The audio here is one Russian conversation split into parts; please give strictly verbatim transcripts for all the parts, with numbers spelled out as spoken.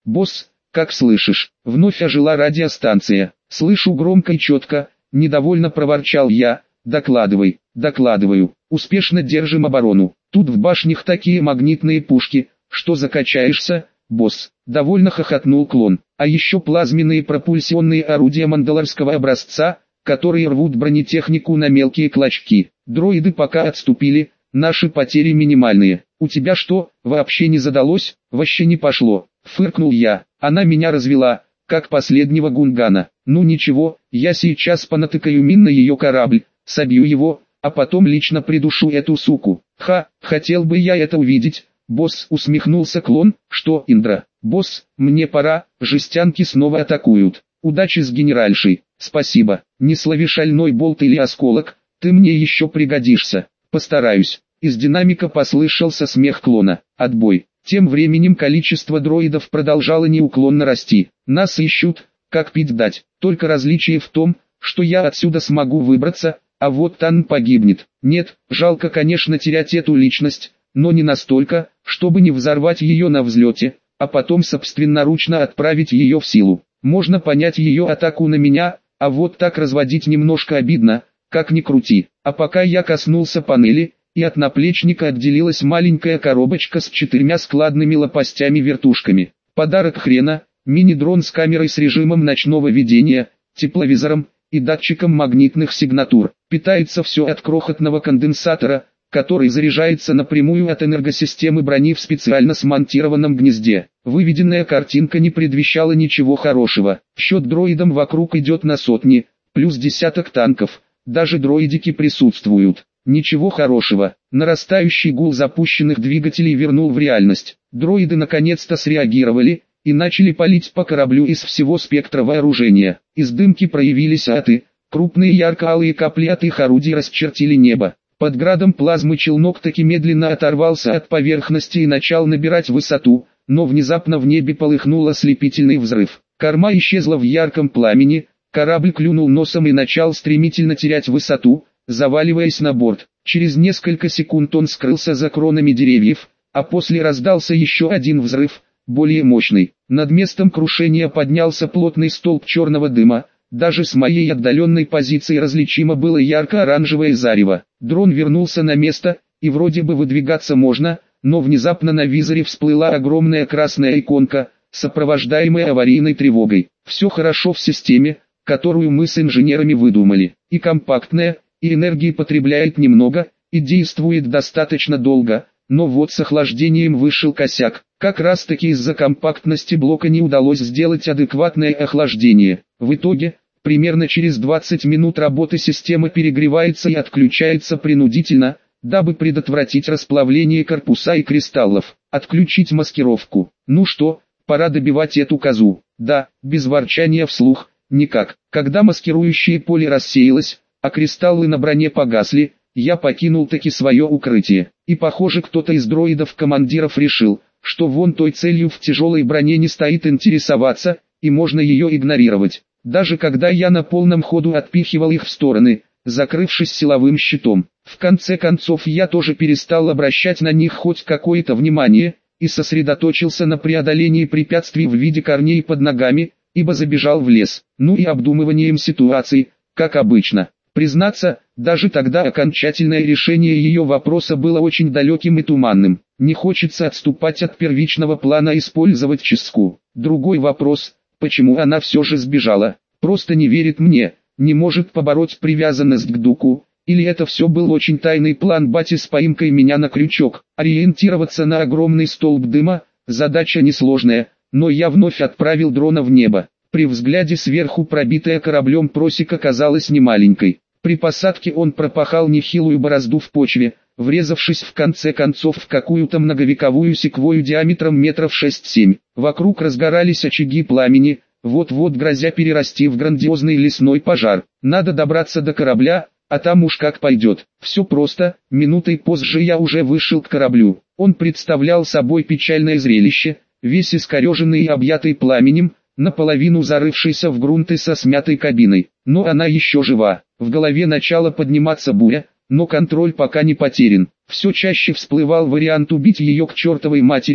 «Босс, как слышишь?» Вновь ожила радиостанция. «Слышу громко и четко», — недовольно проворчал я. «Докладывай». «Докладываю. Успешно держим оборону. Тут в башнях такие магнитные пушки, что закачаешься, босс». Довольно хохотнул клон. «А еще плазменные пропульсионные орудия мандалорского образца, которые рвут бронетехнику на мелкие клочки. Дроиды пока отступили, наши потери минимальные. У тебя что, вообще не задалось?» «Вообще не пошло», — фыркнул я. «Она меня развела, как последнего гунгана. Ну ничего, я сейчас понатыкаю мин на ее корабль, собью его, а потом лично придушу эту суку». «Ха, хотел бы я это увидеть», — босс, усмехнулся клон. «Что, Индра?» «Босс, мне пора, жестянки снова атакуют. Удачи с генеральшей». «Спасибо, не слови шальной болт или осколок, ты мне еще пригодишься». «Постараюсь». Из динамика послышался смех клона. «Отбой». Тем временем количество дроидов продолжало неуклонно расти. «Нас ищут, как пить дать. Только различие в том, что я отсюда смогу выбраться, а вот Тан погибнет. Нет, жалко конечно терять эту личность, но не настолько, чтобы не взорвать ее на взлете, а потом собственноручно отправить ее в силу. Можно понять ее атаку на меня, а вот так разводить немножко обидно, как ни крути». А пока я коснулся панели, и от наплечника отделилась маленькая коробочка с четырьмя складными лопастями-вертушками. Подарок хрена, мини-дрон с камерой с режимом ночного видения, тепловизором и датчиком магнитных сигнатур. Питается все от крохотного конденсатора, который заряжается напрямую от энергосистемы брони в специально смонтированном гнезде. Выведенная картинка не предвещала ничего хорошего. Счет дроидам вокруг идет на сотни, плюс десяток танков, даже дроидики присутствуют. Ничего хорошего. Нарастающий гул запущенных двигателей вернул в реальность. Дроиды наконец-то среагировали и начали палить по кораблю из всего спектра вооружения. Из дымки проявились аты, крупные ярко-алые капли от их орудий расчертили небо. Под градом плазмы челнок таки медленно оторвался от поверхности и начал набирать высоту, но внезапно в небе полыхнул ослепительный взрыв. Корма исчезла в ярком пламени, корабль клюнул носом и начал стремительно терять высоту, заваливаясь на борт. Через несколько секунд он скрылся за кронами деревьев, а после раздался еще один взрыв, более мощный. Над местом крушения поднялся плотный столб черного дыма, даже с моей отдаленной позиции различимо было ярко-оранжевое зарево. Дрон вернулся на место, и вроде бы выдвигаться можно, но внезапно на визоре всплыла огромная красная иконка, сопровождаемая аварийной тревогой. Все хорошо в системе, которую мы с инженерами выдумали, и компактная, и энергии потребляет немного, и действует достаточно долго, но вот с охлаждением вышел косяк. Как раз таки из-за компактности блока не удалось сделать адекватное охлаждение. В итоге, примерно через двадцать минут работы система перегревается и отключается принудительно, дабы предотвратить расплавление корпуса и кристаллов. Отключить маскировку. Ну что, пора добивать эту козу. Да, без ворчания вслух, никак. Когда маскирующее поле рассеялось, а кристаллы на броне погасли, я покинул таки свое укрытие. И похоже кто-то из дроидов-командиров решил, что вон той целью в тяжелой броне не стоит интересоваться, и можно ее игнорировать. Даже когда я на полном ходу отпихивал их в стороны, закрывшись силовым щитом. В конце концов я тоже перестал обращать на них хоть какое-то внимание, и сосредоточился на преодолении препятствий в виде корней под ногами, ибо забежал в лес. Ну и обдумыванием ситуации, как обычно. Признаться, даже тогда окончательное решение ее вопроса было очень далеким и туманным. Не хочется отступать от первичного плана использовать ческу. Другой вопрос, почему она все же сбежала. Просто не верит мне, не может побороть привязанность к Дуку, или это все был очень тайный план бати с поимкой меня на крючок. Ориентироваться на огромный столб дыма, задача несложная, но я вновь отправил дрона в небо. При взгляде сверху пробитая кораблем просека казалась немаленькой. При посадке он пропахал нехилую борозду в почве, врезавшись в конце концов в какую-то многовековую секвою диаметром метров шесть-семь. Вокруг разгорались очаги пламени, вот-вот грозя перерасти в грандиозный лесной пожар. Надо добраться до корабля, а там уж как пойдет. Все просто, минутой позже я уже вышел к кораблю. Он представлял собой печальное зрелище, весь искореженный и объятый пламенем, наполовину зарывшийся в грунт и со смятой кабиной. Но она еще жива. В голове начала подниматься буря, но контроль пока не потерян. Все чаще всплывал вариант убить ее к чертовой матери,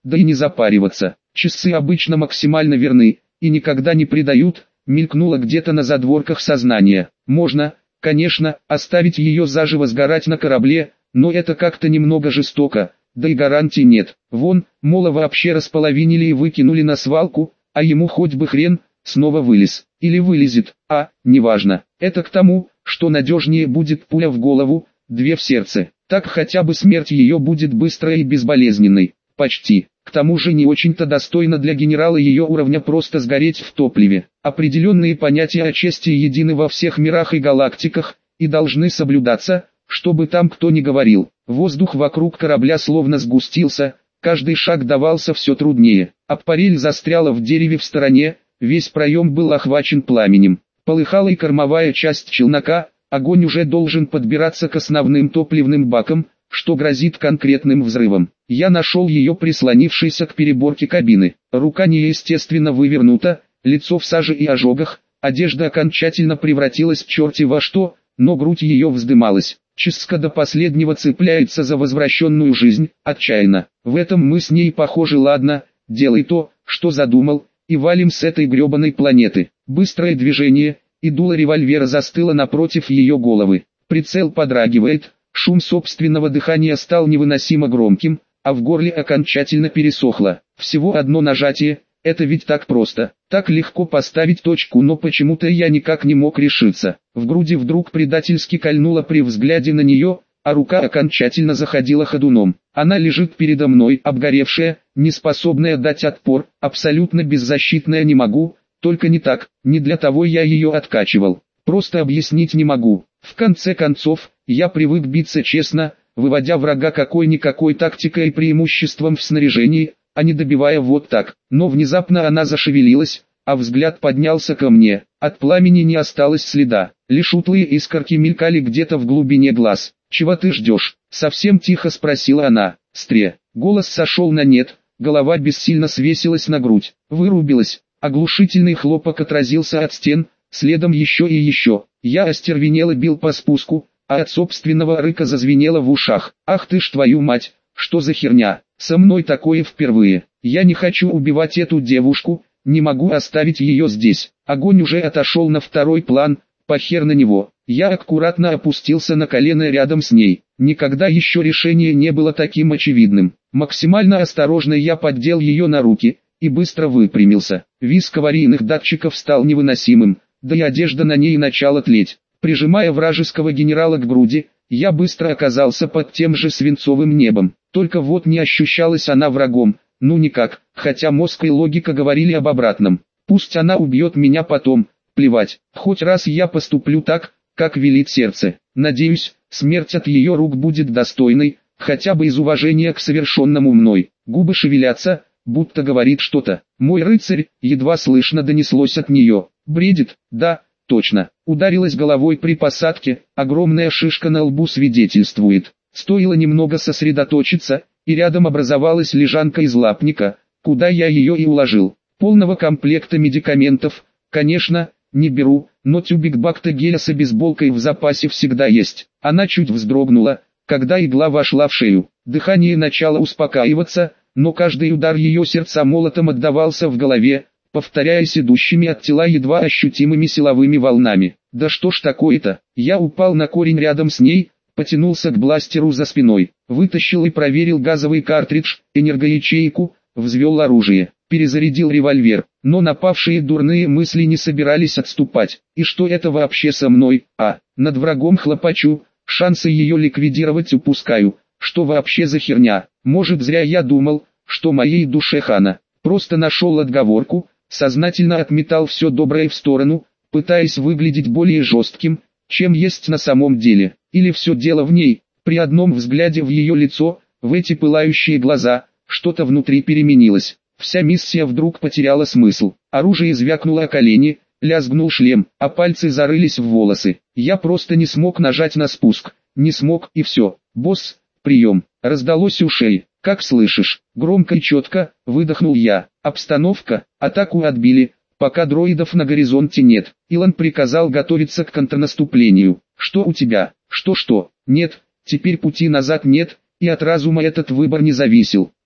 да и не запариваться. Часы обычно максимально верны, и никогда не предают, мелькнуло где-то на задворках сознания. Можно, конечно, оставить ее заживо сгорать на корабле, но это как-то немного жестоко, да и гарантий нет. Вон, Мола вообще располовинили и выкинули на свалку, а ему хоть бы хрен, снова вылез. Или вылезет, а, неважно. Это к тому, что надежнее будет пуля в голову, две в сердце. Так хотя бы смерть ее будет быстрой и безболезненной. Почти. К тому же не очень-то достойно для генерала ее уровня просто сгореть в топливе. Определенные понятия о чести едины во всех мирах и галактиках, и должны соблюдаться, что бы там кто ни говорил. Воздух вокруг корабля словно сгустился, каждый шаг давался все труднее. Аппарель застряла в дереве в стороне, весь проем был охвачен пламенем. Полыхала и кормовая часть челнока, огонь уже должен подбираться к основным топливным бакам, что грозит конкретным взрывом. Я нашел ее прислонившейся к переборке кабины. Рука неестественно вывернута, лицо в саже и ожогах, одежда окончательно превратилась в черти во что, но грудь ее вздымалась. Ческа до последнего цепляется за возвращенную жизнь, отчаянно. В этом мы с ней похожи. Ладно, делай то, что задумал, и валим с этой гребаной планеты. Быстрое движение, и дуло револьвера застыло напротив ее головы. Прицел подрагивает. Шум собственного дыхания стал невыносимо громким, а в горле окончательно пересохло. Всего одно нажатие, это ведь так просто, так легко поставить точку, но почему-то я никак не мог решиться. В груди вдруг предательски кольнуло при взгляде на нее, а рука окончательно заходила ходуном. Она лежит передо мной, обгоревшая, неспособная дать отпор, абсолютно беззащитная. Не могу, только не так, не для того я ее откачивал. Просто объяснить не могу. В конце концов, я привык биться честно, выводя врага какой-никакой тактикой и преимуществом в снаряжении, а не добивая вот так. Но внезапно она зашевелилась, а взгляд поднялся ко мне. От пламени не осталось следа, лишь утлые искорки мелькали где-то в глубине глаз. «Чего ты ждешь?» — совсем тихо спросила она. «Стре». Голос сошел на нет, голова бессильно свесилась на грудь, вырубилась. Оглушительный хлопок отразился от стен, следом еще и еще. Я остервенело бил по спуску, а от собственного рыка зазвенело в ушах. «Ах ты ж твою мать, что за херня? Со мной такое впервые. Я не хочу убивать эту девушку, не могу оставить ее здесь». Огонь уже отошел на второй план, похер на него. Я аккуратно опустился на колено рядом с ней. Никогда еще решение не было таким очевидным. Максимально осторожно я поддел ее на руки и быстро выпрямился. Визг аварийных датчиков стал невыносимым, да и одежда на ней начала тлеть. Прижимая вражеского генерала к груди, я быстро оказался под тем же свинцовым небом. Только вот не ощущалась она врагом, ну никак, хотя мозг и логика говорили об обратном. Пусть она убьет меня потом, плевать, хоть раз я поступлю так, как велит сердце. Надеюсь, смерть от ее рук будет достойной, хотя бы из уважения к совершенному мной. Губы шевелятся, будто говорит что-то. «Мой рыцарь», едва слышно донеслось от нее. «Бредит, да, точно». Ударилась головой при посадке, огромная шишка на лбу свидетельствует. Стоило немного сосредоточиться, и рядом образовалась лежанка из лапника, куда я ее и уложил. Полного комплекта медикаментов, конечно, не беру, но тюбик бактогеля с обезболкой в запасе всегда есть. Она чуть вздрогнула, когда игла вошла в шею. Дыхание начало успокаиваться, но каждый удар ее сердца молотом отдавался в голове, повторяясь идущими от тела едва ощутимыми силовыми волнами. Да что ж такое-то? Я упал на корень рядом с ней, потянулся к бластеру за спиной, вытащил и проверил газовый картридж, энергоячейку, взвел оружие, перезарядил револьвер, но напавшие дурные мысли не собирались отступать. И что это вообще со мной? А, над врагом хлопочу, шансы ее ликвидировать упускаю. Что вообще за херня? Может, зря я думал, что моей душе хана. Просто нашел отговорку, сознательно отметал все доброе в сторону, пытаясь выглядеть более жестким, чем есть на самом деле. Или все дело в ней. При одном взгляде в ее лицо, в эти пылающие глаза, что-то внутри переменилось. Вся миссия вдруг потеряла смысл. Оружие звякнуло о колени, лязгнул шлем, а пальцы зарылись в волосы. Я просто не смог нажать на спуск. Не смог, и все. «Босс, прием!» Раздалось у шеи. «Как слышишь?» Громко и четко, выдохнул я. «Обстановка, атаку отбили, пока дроидов на горизонте нет». Илон приказал готовиться к контрнаступлению. «Что у тебя?» «Что-что?» «Нет, теперь пути назад нет, и от разума этот выбор не зависел.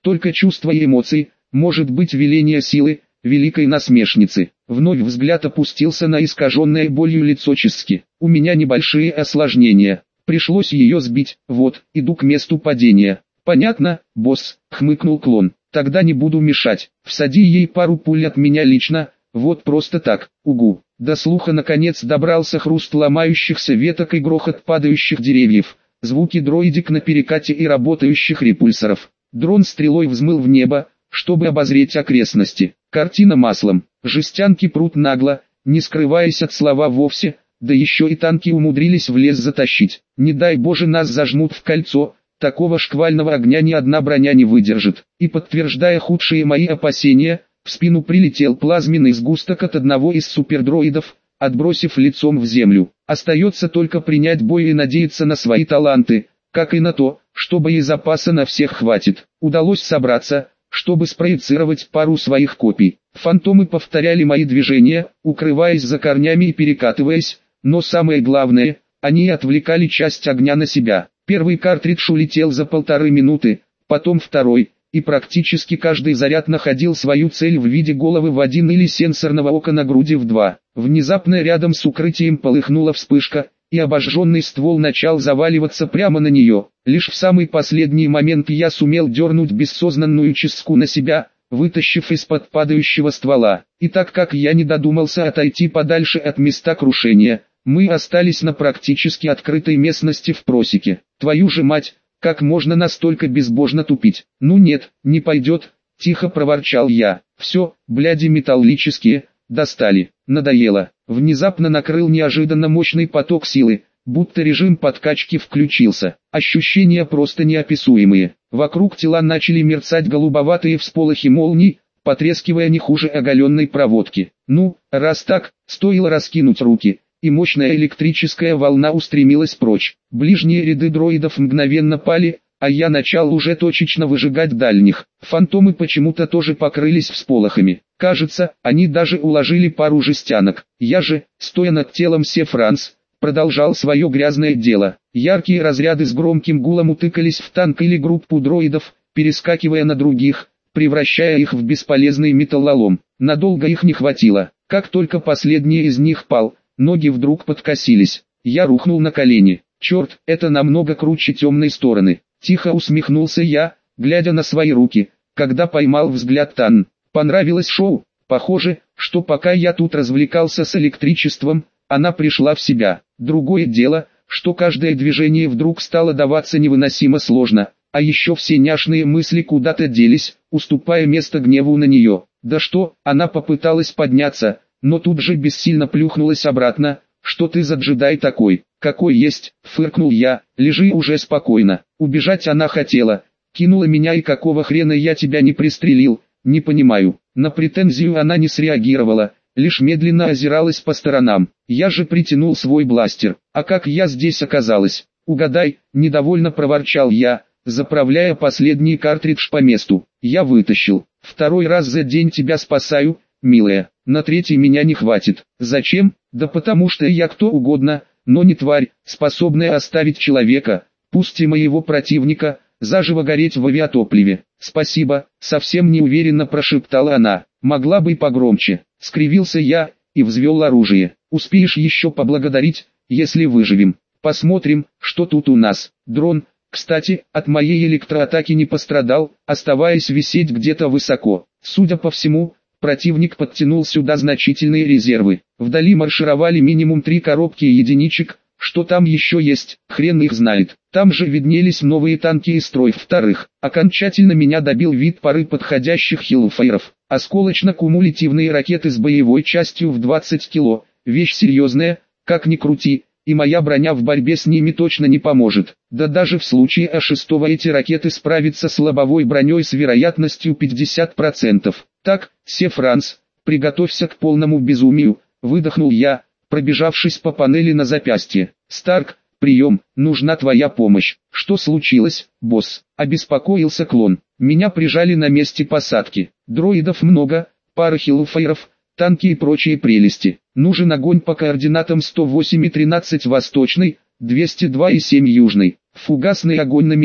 только чувства и эмоции, может быть веление силы, великой насмешницы. Вновь взгляд опустился на искаженное болью лицо Чески. У меня небольшие осложнения. Пришлось ее сбить, вот, иду к месту падения. Понятно, босс, хмыкнул клон. Тогда не буду мешать. Всади ей пару пуль от меня лично, вот просто так, угу. До слуха наконец добрался хруст ломающихся веток и грохот падающих деревьев. Звуки дроидик на перекате и работающих репульсоров. Дрон стрелой взмыл в небо, чтобы обозреть окрестности. Картина маслом. Жестянки прут нагло, не скрываясь от слова вовсе, да еще и танки умудрились в лес затащить. Не дай боже нас зажмут в кольцо, такого шквального огня ни одна броня не выдержит. И подтверждая худшие мои опасения, в спину прилетел плазменный сгусток от одного из супердроидов, отбросив лицом в землю. Остается только принять бой и надеяться на свои таланты, как и на то, что боезапаса на всех хватит. Удалось собраться, чтобы спроецировать пару своих копий. Фантомы повторяли мои движения, укрываясь за корнями и перекатываясь, но самое главное, они отвлекали часть огня на себя. Первый картридж улетел за полторы минуты, потом второй, и практически каждый заряд находил свою цель в виде головы в один или сенсорного ока на груди в два. Внезапно рядом с укрытием полыхнула вспышка, и обожженный ствол начал заваливаться прямо на нее. Лишь в самый последний момент я сумел дернуть бессознанную Ческу на себя, вытащив из-под падающего ствола. И так как я не додумался отойти подальше от места крушения, мы остались на практически открытой местности в просеке. Твою же мать, как можно настолько безбожно тупить? Ну нет, не пойдет, тихо проворчал я. Все, бляди металлические, достали, надоело. Внезапно накрыл неожиданно мощный поток силы, будто режим подкачки включился. Ощущения просто неописуемые. Вокруг тела начали мерцать голубоватые всполохи молний, потрескивая не хуже оголенной проводки. Ну, раз так, стоило раскинуть руки, и мощная электрическая волна устремилась прочь. Ближние ряды дроидов мгновенно пали, а я начал уже точечно выжигать дальних. Фантомы почему-то тоже покрылись всполохами. Кажется, они даже уложили пару жестянок. Я же, стоя над телом Сефранс, продолжал свое грязное дело. Яркие разряды с громким гулом утыкались в танк или группу дроидов, перескакивая на других, превращая их в бесполезный металлолом. Надолго их не хватило. Как только последний из них пал, ноги вдруг подкосились. Я рухнул на колени. Черт, это намного круче темной стороны. Тихо усмехнулся я, глядя на свои руки, когда поймал взгляд Тан. Понравилось шоу? Похоже, что пока я тут развлекался с электричеством, она пришла в себя. Другое дело, что каждое движение вдруг стало даваться невыносимо сложно, а еще все няшные мысли куда-то делись, уступая место гневу на нее. Да что, она попыталась подняться, но тут же бессильно плюхнулась обратно. Что ты за джедай такой? Какой есть, фыркнул я, лежи уже спокойно. Убежать она хотела, кинула меня, и какого хрена я тебя не пристрелил, не понимаю. На претензию она не среагировала, лишь медленно озиралась по сторонам. Я же притянул свой бластер. А как я здесь оказалась? Угадай, недовольно проворчал я, заправляя последний картридж по месту. Я вытащил. Второй раз за день тебя спасаю, милая. На третий меня не хватит. Зачем? Да потому что я кто угодно, но не тварь, способная оставить человека, пусть и моего противника, заживо гореть в авиатопливе. Спасибо, совсем неуверенно прошептала она. Могла бы и погромче. Скривился я и взвел оружие. Успеешь еще поблагодарить, если выживем. Посмотрим, что тут у нас. Дрон, кстати, от моей электроатаки не пострадал, оставаясь висеть где-то высоко. Судя по всему, противник подтянул сюда значительные резервы. Вдали маршировали минимум три коробки единичек. Что там еще есть, хрен их знает. Там же виднелись новые танки и строй вторых. Окончательно меня добил вид пары подходящих хиллфайров. Осколочно-кумулятивные ракеты с боевой частью в двадцать кило. Вещь серьезная, как ни крути, и моя броня в борьбе с ними точно не поможет. Да даже в случае А шесть эти ракеты справятся с лобовой броней с вероятностью пятьдесят процентов. Так, Сефранс, приготовься к полному безумию, выдохнул я, пробежавшись по панели на запястье. Старк, прием, нужна твоя помощь. Что случилось, босс? Обеспокоился клон. Меня прижали на месте посадки. Дроидов много, пара хиллфайров, танки и прочие прелести. Нужен огонь по координатам сто восемь и тринадцать восточный, двести два и семь южный. Фугасный огонь на меня,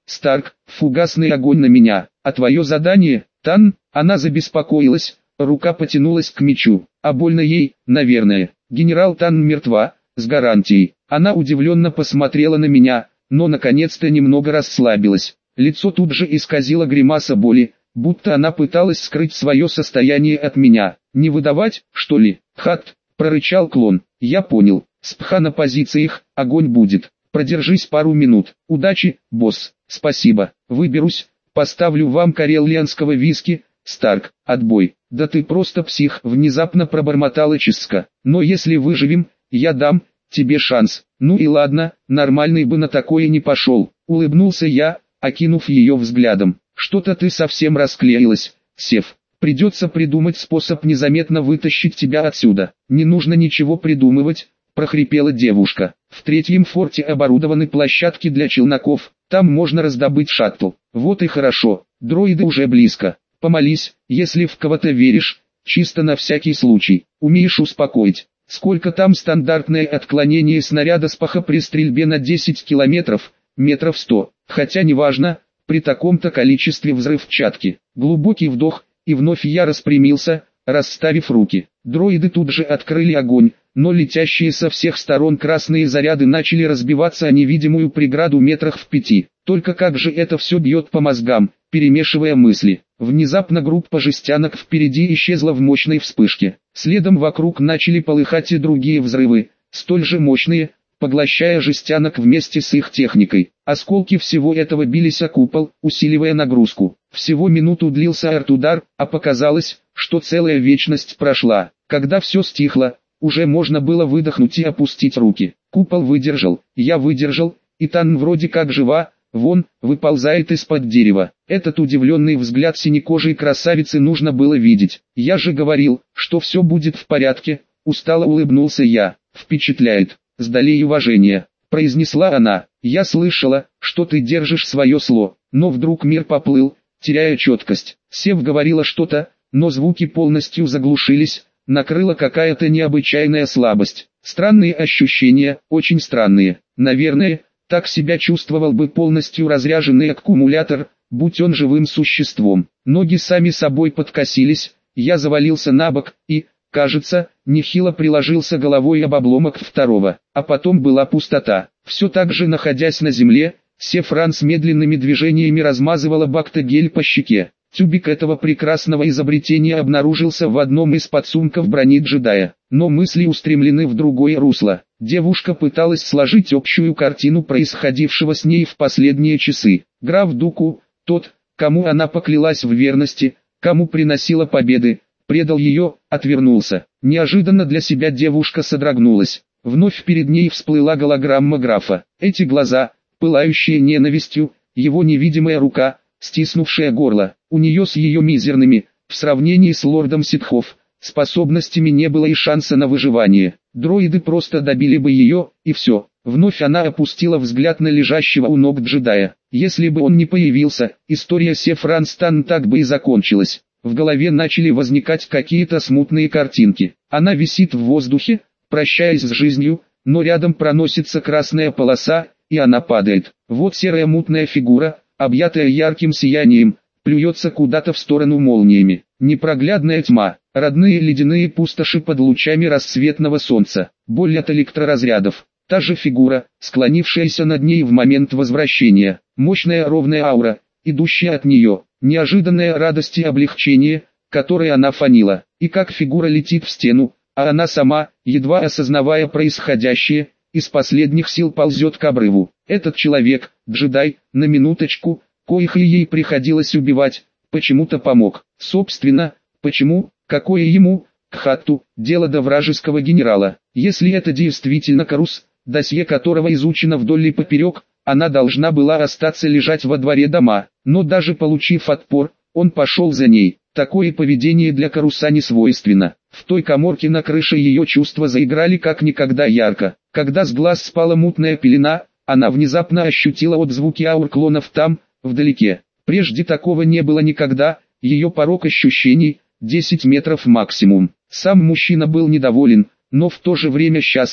Старк, фугасный огонь на меня. А твое задание, Тан? Она забеспокоилась, рука потянулась к мечу. А больно ей, наверное. Генерал Тан мертва, с гарантией. Она удивленно посмотрела на меня, но наконец-то немного расслабилась. Лицо тут же исказило гримаса боли, будто она пыталась скрыть свое состояние от меня. «Не выдавать, что ли?» «Хат!» — прорычал клон. «Я понял. Спха на позициях, огонь будет. Продержись пару минут. Удачи, босс». «Спасибо. Выберусь, поставлю вам карелианского виски, Старк. Отбой». «Да ты просто псих!» — внезапно пробормотала Ческа. «Но если выживем, я дам тебе шанс». «Ну и ладно, нормальный бы на такое не пошел», — улыбнулся я, окинув ее взглядом. «Что-то ты совсем расклеилась, Сев. Придется придумать способ незаметно вытащить тебя отсюда». «Не нужно ничего придумывать», — прохрипела девушка. «В третьем форте оборудованы площадки для челноков, там можно раздобыть шаттл». «Вот и хорошо, дроиды уже близко. Помолись, если в кого-то веришь, чисто на всякий случай. Умеешь успокоить». «Сколько там стандартное отклонение снаряда Спаха при стрельбе на десять километров, метров сто, хотя неважно, при таком-то количестве взрывчатки». Глубокий вдох, и вновь я распрямился, расставив руки. Дроиды тут же открыли огонь, но летящие со всех сторон красные заряды начали разбиваться о невидимую преграду метрах в пяти. Только как же это все бьет по мозгам, перемешивая мысли. Внезапно группа жестянок впереди исчезла в мощной вспышке. Следом вокруг начали полыхать и другие взрывы, столь же мощные, поглощая жестянок вместе с их техникой. Осколки всего этого бились о купол, усиливая нагрузку. Всего минуту длился арт-удар, а показалось, что целая вечность прошла. Когда все стихло, уже можно было выдохнуть и опустить руки. Купол выдержал, я выдержал, и Тан вроде как жива, вон, выползает из-под дерева. Этот удивленный взгляд синекожей красавицы нужно было видеть. «Я же говорил, что все будет в порядке», — устало улыбнулся я. «Впечатляет, сдалей уважения», — произнесла она. «Я слышала, что ты держишь свое слово». Но вдруг мир поплыл, теряя четкость. Сев говорила что-то, но звуки полностью заглушились, накрыла какая-то необычайная слабость. Странные ощущения, очень странные. Наверное, так себя чувствовал бы полностью разряженный аккумулятор, будь он живым существом. Ноги сами собой подкосились, я завалился на бок и, кажется, нехило приложился головой об обломок второго. А потом была пустота. Все так же находясь на земле, Сефран с медленными движениями размазывала бактогель по щеке. Тюбик этого прекрасного изобретения обнаружился в одном из подсумков брони джедая. Но мысли устремлены в другое русло. Девушка пыталась сложить общую картину происходившего с ней в последние часы. Граф Дуку, тот, кому она поклялась в верности, кому приносила победы, предал ее, отвернулся. Неожиданно для себя девушка содрогнулась. Вновь перед ней всплыла голограмма графа. Эти глаза, пылающие ненавистью, его невидимая рука, стиснувшая горло. У нее с ее мизерными, в сравнении с лордом ситхов, способностями не было и шанса на выживание. Дроиды просто добили бы ее, и все. Вновь она опустила взгляд на лежащего у ног джедая. Если бы он не появился, история Сефран Стан так бы и закончилась. В голове начали возникать какие-то смутные картинки. Она висит в воздухе, прощаясь с жизнью, но рядом проносится красная полоса, и она падает. Вот серая мутная фигура, объятая ярким сиянием, плюется куда-то в сторону молниями. Непроглядная тьма, родные ледяные пустоши под лучами рассветного солнца, боль от электроразрядов. Та же фигура, склонившаяся над ней в момент возвращения, мощная ровная аура, идущая от нее, неожиданная радость и облегчение, которой она фанила, и как фигура летит в стену, а она сама, едва осознавая происходящее, из последних сил ползет к обрыву. Этот человек, джедай, на минуточку, коих и ей приходилось убивать, почему-то помог. Собственно, почему, какое ему, Кхатту, дело до вражеского генерала? Если это действительно Карус, досье которого изучено вдоль и поперек, она должна была остаться лежать во дворе дома. Но даже получив отпор, он пошел за ней. Такое поведение для Каруса не свойственно. В той каморке на крыше ее чувства заиграли как никогда ярко. Когда с глаз спала мутная пелена, она внезапно ощутила отзвуки аур клонов там, вдалеке. Прежде такого не было никогда, ее порог ощущений, десять метров максимум. Сам мужчина был недоволен, но в то же время счастлив,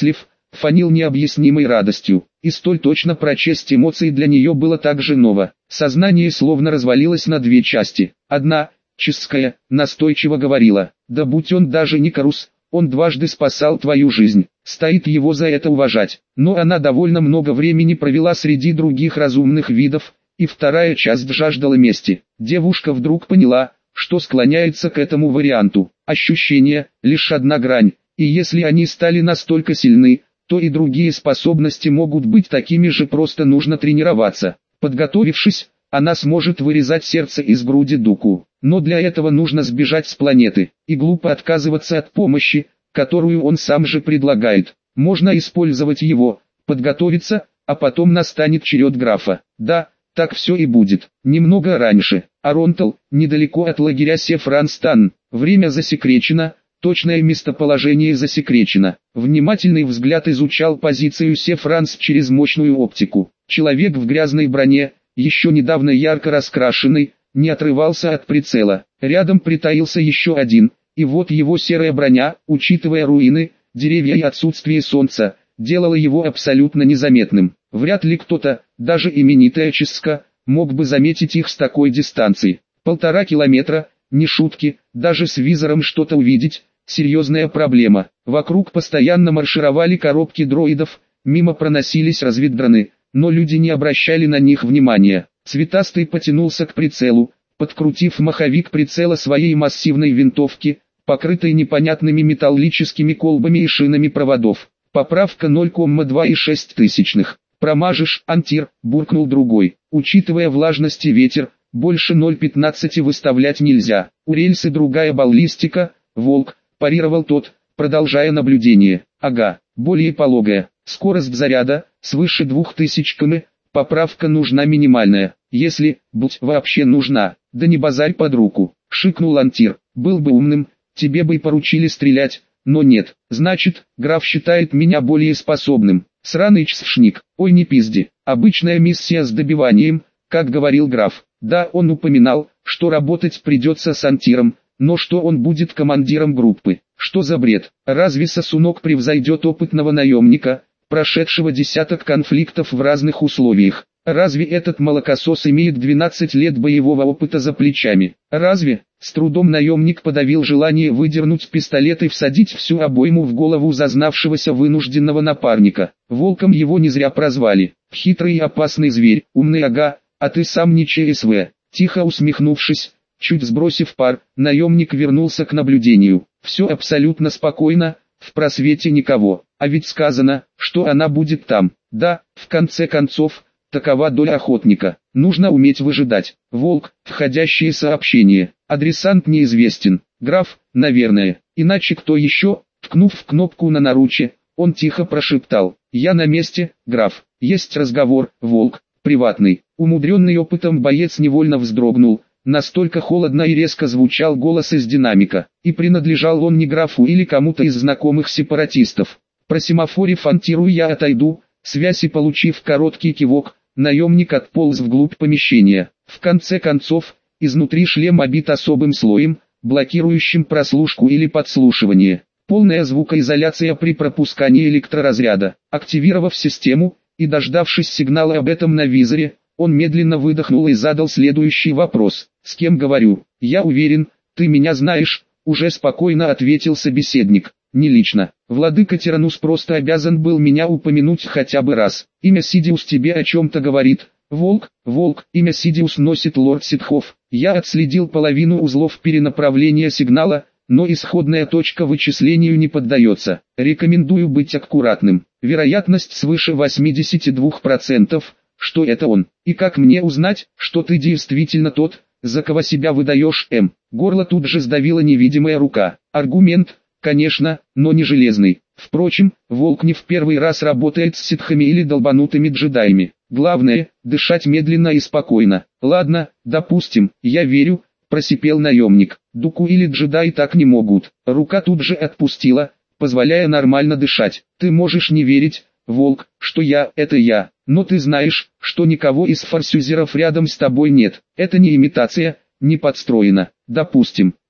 фанил необъяснимой радостью, и столь точно прочесть эмоции для нее было так же ново. Сознание словно развалилось на две части. Одна, чистская, настойчиво говорила: «Да будь он даже не Карус, он дважды спасал твою жизнь, стоит его за это уважать». Но она довольно много времени провела среди других разумных видов, и вторая часть жаждала мести. Девушка вдруг поняла, что склоняется к этому варианту. Ощущение – лишь одна грань, и если они стали настолько сильны, то и другие способности могут быть такими же, просто нужно тренироваться. Подготовившись, она сможет вырезать сердце из груди Дуку. Но для этого нужно сбежать с планеты, и глупо отказываться от помощи, которую он сам же предлагает. Можно использовать его, подготовиться, а потом настанет черед графа. Да, так все и будет. Немного раньше. Аронтал, недалеко от лагеря Сефранстан. Время засекречено, точное местоположение засекречено. Внимательный взгляд изучал позицию Сефранс через мощную оптику. Человек в грязной броне, еще недавно ярко раскрашенный, не отрывался от прицела. Рядом притаился еще один, и вот его серая броня, учитывая руины, деревья и отсутствие солнца, делала его абсолютно незаметным. Вряд ли кто-то, даже именитая Чиска, мог бы заметить их с такой дистанции. Полтора километра, не шутки, даже с визором что-то увидеть, серьезная проблема. Вокруг постоянно маршировали коробки дроидов, мимо проносились разведдроны, но люди не обращали на них внимания. Цветастый потянулся к прицелу, подкрутив маховик прицела своей массивной винтовки, покрытой непонятными металлическими колбами и шинами проводов. Поправка ноль целых две шесть тысячных. «Промажешь, Антир», — буркнул другой. «Учитывая влажность и ветер, больше ноль целых пятнадцать выставлять нельзя. У рельсы другая баллистика, Волк», — парировал тот, продолжая наблюдение. «Ага, более пологая. Скорость заряда, свыше двух тысяч км, поправка нужна минимальная, если, будь вообще нужна, да не базарь под руку», — шикнул Антир. «Был бы умным, тебе бы и поручили стрелять, но нет, значит, граф считает меня более способным. Сраный чсшник, ой не пизди, обычная миссия с добиванием, как говорил граф. Да, он упоминал, что работать придется с Антиром, но что он будет командиром группы. Что за бред? Разве сосунок превзойдет опытного наемника, прошедшего десяток конфликтов в разных условиях? Разве этот молокосос имеет двенадцать лет боевого опыта за плечами? Разве? С трудом наемник подавил желание выдернуть пистолет и всадить всю обойму в голову зазнавшегося вынужденного напарника. Волком его не зря прозвали. Хитрый и опасный зверь, умный ага, а ты сам не ЧСВ. Тихо усмехнувшись, чуть сбросив пар, наемник вернулся к наблюдению. Все абсолютно спокойно, в просвете никого. А ведь сказано, что она будет там. Да, в конце концов, такова доля охотника. Нужно уметь выжидать. Волк, входящие сообщения. Адресант неизвестен. Граф, наверное. Иначе кто еще? Ткнув в кнопку на наруче, он тихо прошептал: «Я на месте, граф. Есть разговор, Волк, приватный». Умудренный опытом боец невольно вздрогнул. Настолько холодно и резко звучал голос из динамика. И принадлежал он не графу или кому-то из знакомых сепаратистов. Просемафорив Антиру я отойду. Связь и получив короткий кивок, наемник отполз вглубь помещения. В конце концов, изнутри шлем обит особым слоем, блокирующим прослушку или подслушивание. Полная звукоизоляция при пропускании электроразряда. Активировав систему и дождавшись сигнала об этом на визоре, он медленно выдохнул и задал следующий вопрос. «С кем говорю?» «Я уверен, ты меня знаешь», — уже спокойно ответил собеседник. «Не лично. Владыка Тиранус просто обязан был меня упомянуть хотя бы раз. Имя Сидиус тебе о чем-то говорит?» «Волк, Волк, имя Сидиус носит лорд Ситхов. Я отследил половину узлов перенаправления сигнала, но исходная точка вычислению не поддается. Рекомендую быть аккуратным. Вероятность свыше восьмидесяти двух процентов, что это он. И как мне узнать, что ты действительно тот, за кого себя выдаешь, М?» Горло тут же сдавила невидимая рука. Аргумент, конечно, но не железный. Впрочем, Волк не в первый раз работает с ситхами или долбанутыми джедаями. Главное, дышать медленно и спокойно. «Ладно, допустим, я верю», — просипел наемник. «Дуку или джедай так не могут». Рука тут же отпустила, позволяя нормально дышать. «Ты можешь не верить, Волк, что я — это я, но ты знаешь, что никого из форсюзеров рядом с тобой нет. Это не имитация, не подстроено. Допустим,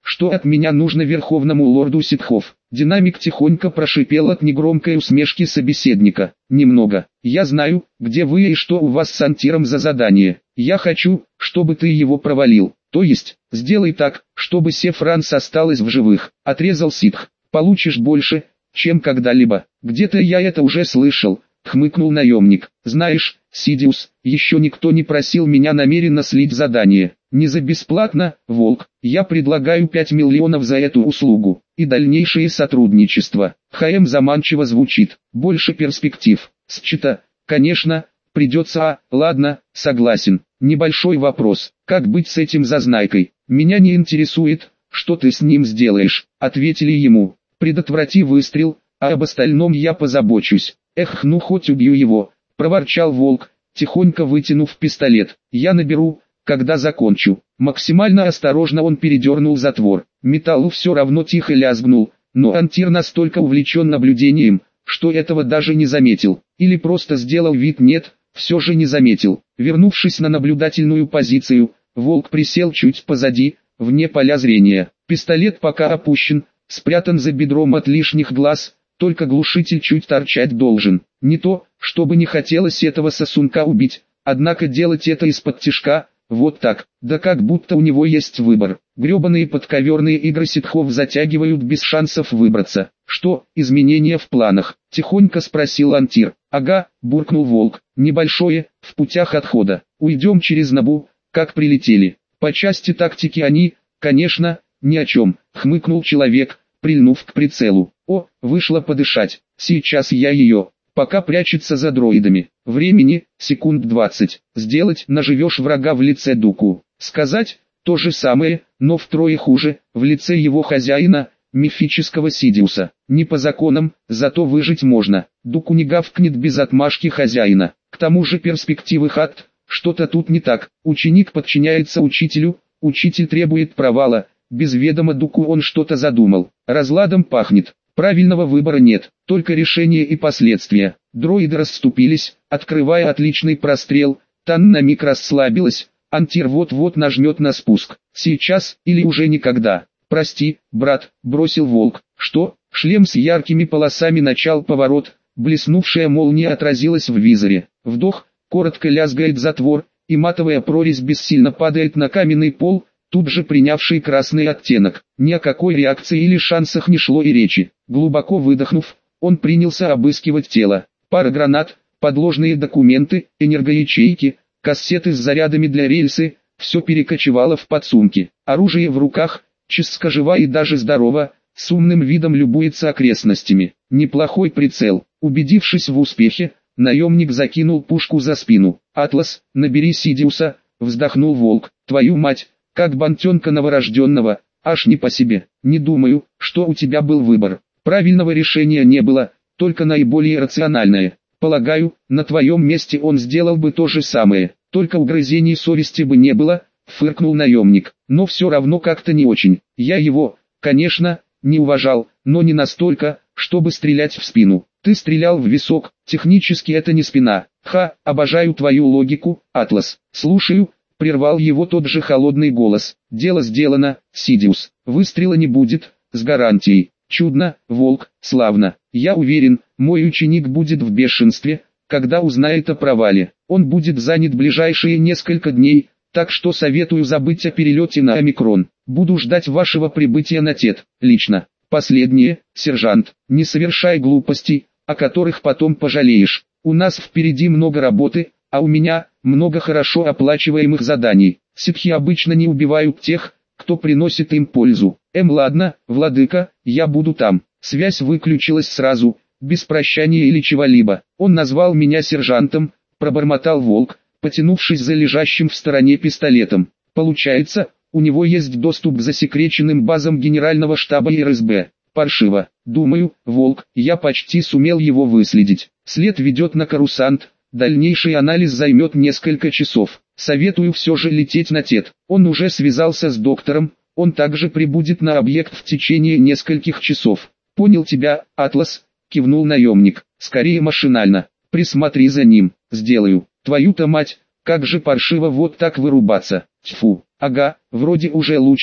что от меня нужно верховному лорду ситхов. Динамик тихонько прошипел от негромкой усмешки собеседника. Немного. Я знаю, где вы и что у вас с Антиром за задание. Я хочу, чтобы ты его провалил. То есть, сделай так, чтобы Сефранс осталась в живых. Отрезал ситх. Получишь больше, чем когда-либо. Где-то я это уже слышал. Хмыкнул наемник. Знаешь, Сидиус, еще никто не просил меня намеренно слить задание. Не за бесплатно, волк. Я предлагаю пять миллионов за эту услугу. И дальнейшее сотрудничество. ХМ заманчиво звучит. Больше перспектив. Счета, конечно, придется, а, ладно, согласен. Небольшой вопрос. Как быть с этим зазнайкой? Меня не интересует, что ты с ним сделаешь. Ответили ему. Предотврати выстрел, а об остальном я позабочусь. Эх, ну хоть убью его, проворчал волк, тихонько вытянув пистолет. Я наберу, когда закончу. Максимально осторожно он передернул затвор. Металл все равно тихо лязгнул, но Антир настолько увлечен наблюдением, что этого даже не заметил. Или просто сделал вид нет, все же не заметил. Вернувшись на наблюдательную позицию, волк присел чуть позади, вне поля зрения. Пистолет пока опущен, спрятан за бедром от лишних глаз. Только глушитель чуть торчать должен. Не то, чтобы не хотелось этого сосунка убить, однако делать это из-под тишка, вот так, да как будто у него есть выбор. Гребаные подковерные игры ситхов затягивают без шансов выбраться. Что, изменения в планах? Тихонько спросил Антир. Ага, буркнул волк. Небольшое, в путях отхода. Уйдем через Набу, как прилетели. По части тактики они, конечно, ни о чем, хмыкнул человек, прильнув к прицелу. О, вышла подышать, сейчас я ее, пока прячется за дроидами. Времени, секунд двадцать. Сделать, наживешь врага в лице Дуку. Сказать, то же самое, но втрое хуже, в лице его хозяина, мифического Сидиуса. Не по законам, зато выжить можно. Дуку не гавкнет без отмашки хозяина. К тому же перспективы хат, что-то тут не так. Ученик подчиняется учителю, учитель требует провала. Без ведома Дуку он что-то задумал. Разладом пахнет. Правильного выбора нет, только решение и последствия. Дроиды расступились, открывая отличный прострел. Тан на миг расслабилась. Антир вот-вот нажмет на спуск. Сейчас, или уже никогда. «Прости, брат», — бросил волк. «Что?» Шлем с яркими полосами начал поворот. Блеснувшая молния отразилась в визоре. Вдох, коротко лязгает затвор, и матовая прорезь бессильно падает на каменный пол, тут же принявший красный оттенок. Ни о какой реакции или шансах не шло и речи. Глубоко выдохнув, он принялся обыскивать тело. Пара гранат, подложные документы, энергоячейки, кассеты с зарядами для рельсы, все перекочевало в подсумки. Оружие в руках, Ческа жива и даже здорова, с умным видом любуется окрестностями. Неплохой прицел. Убедившись в успехе, наемник закинул пушку за спину. «Атлас, набери Сидиуса», вздохнул волк. «Твою мать, как бантенка новорожденного, аж не по себе. Не думаю, что у тебя был выбор. Правильного решения не было, только наиболее рациональное. Полагаю, на твоем месте он сделал бы то же самое, только угрызений совести бы не было», фыркнул наемник. «Но все равно как-то не очень. Я его, конечно, не уважал, но не настолько, чтобы стрелять в спину. Ты стрелял в висок, технически это не спина. Ха, обожаю твою логику, Атлас». «Слушаю», прервал его тот же холодный голос. «Дело сделано, Сидиус. Выстрела не будет, с гарантией». «Чудно, волк, славно. Я уверен, мой ученик будет в бешенстве, когда узнает о провале. Он будет занят ближайшие несколько дней, так что советую забыть о перелете на Омикрон. Буду ждать вашего прибытия на Тет, лично. Последнее, сержант, не совершай глупостей, о которых потом пожалеешь. У нас впереди много работы, а у меня много хорошо оплачиваемых заданий. Ситхи обычно не убивают тех, кто приносит им пользу. Эм ладно, владыка, я буду там». Связь выключилась сразу, без прощания или чего-либо. «Он назвал меня сержантом», пробормотал волк, потянувшись за лежащим в стороне пистолетом. «Получается, у него есть доступ к засекреченным базам генерального штаба эр эс бэ. Паршиво. Думаю, волк, я почти сумел его выследить. След ведет на Карусант, дальнейший анализ займет несколько часов. Советую все же лететь на Тет. Он уже связался с доктором, он также прибудет на объект в течение нескольких часов». «Понял тебя, Атлас», кивнул наемник, скорее машинально. «Присмотри за ним». «Сделаю. Твою-то мать, как же паршиво вот так вырубаться». «Тьфу, ага, вроде уже лучше»,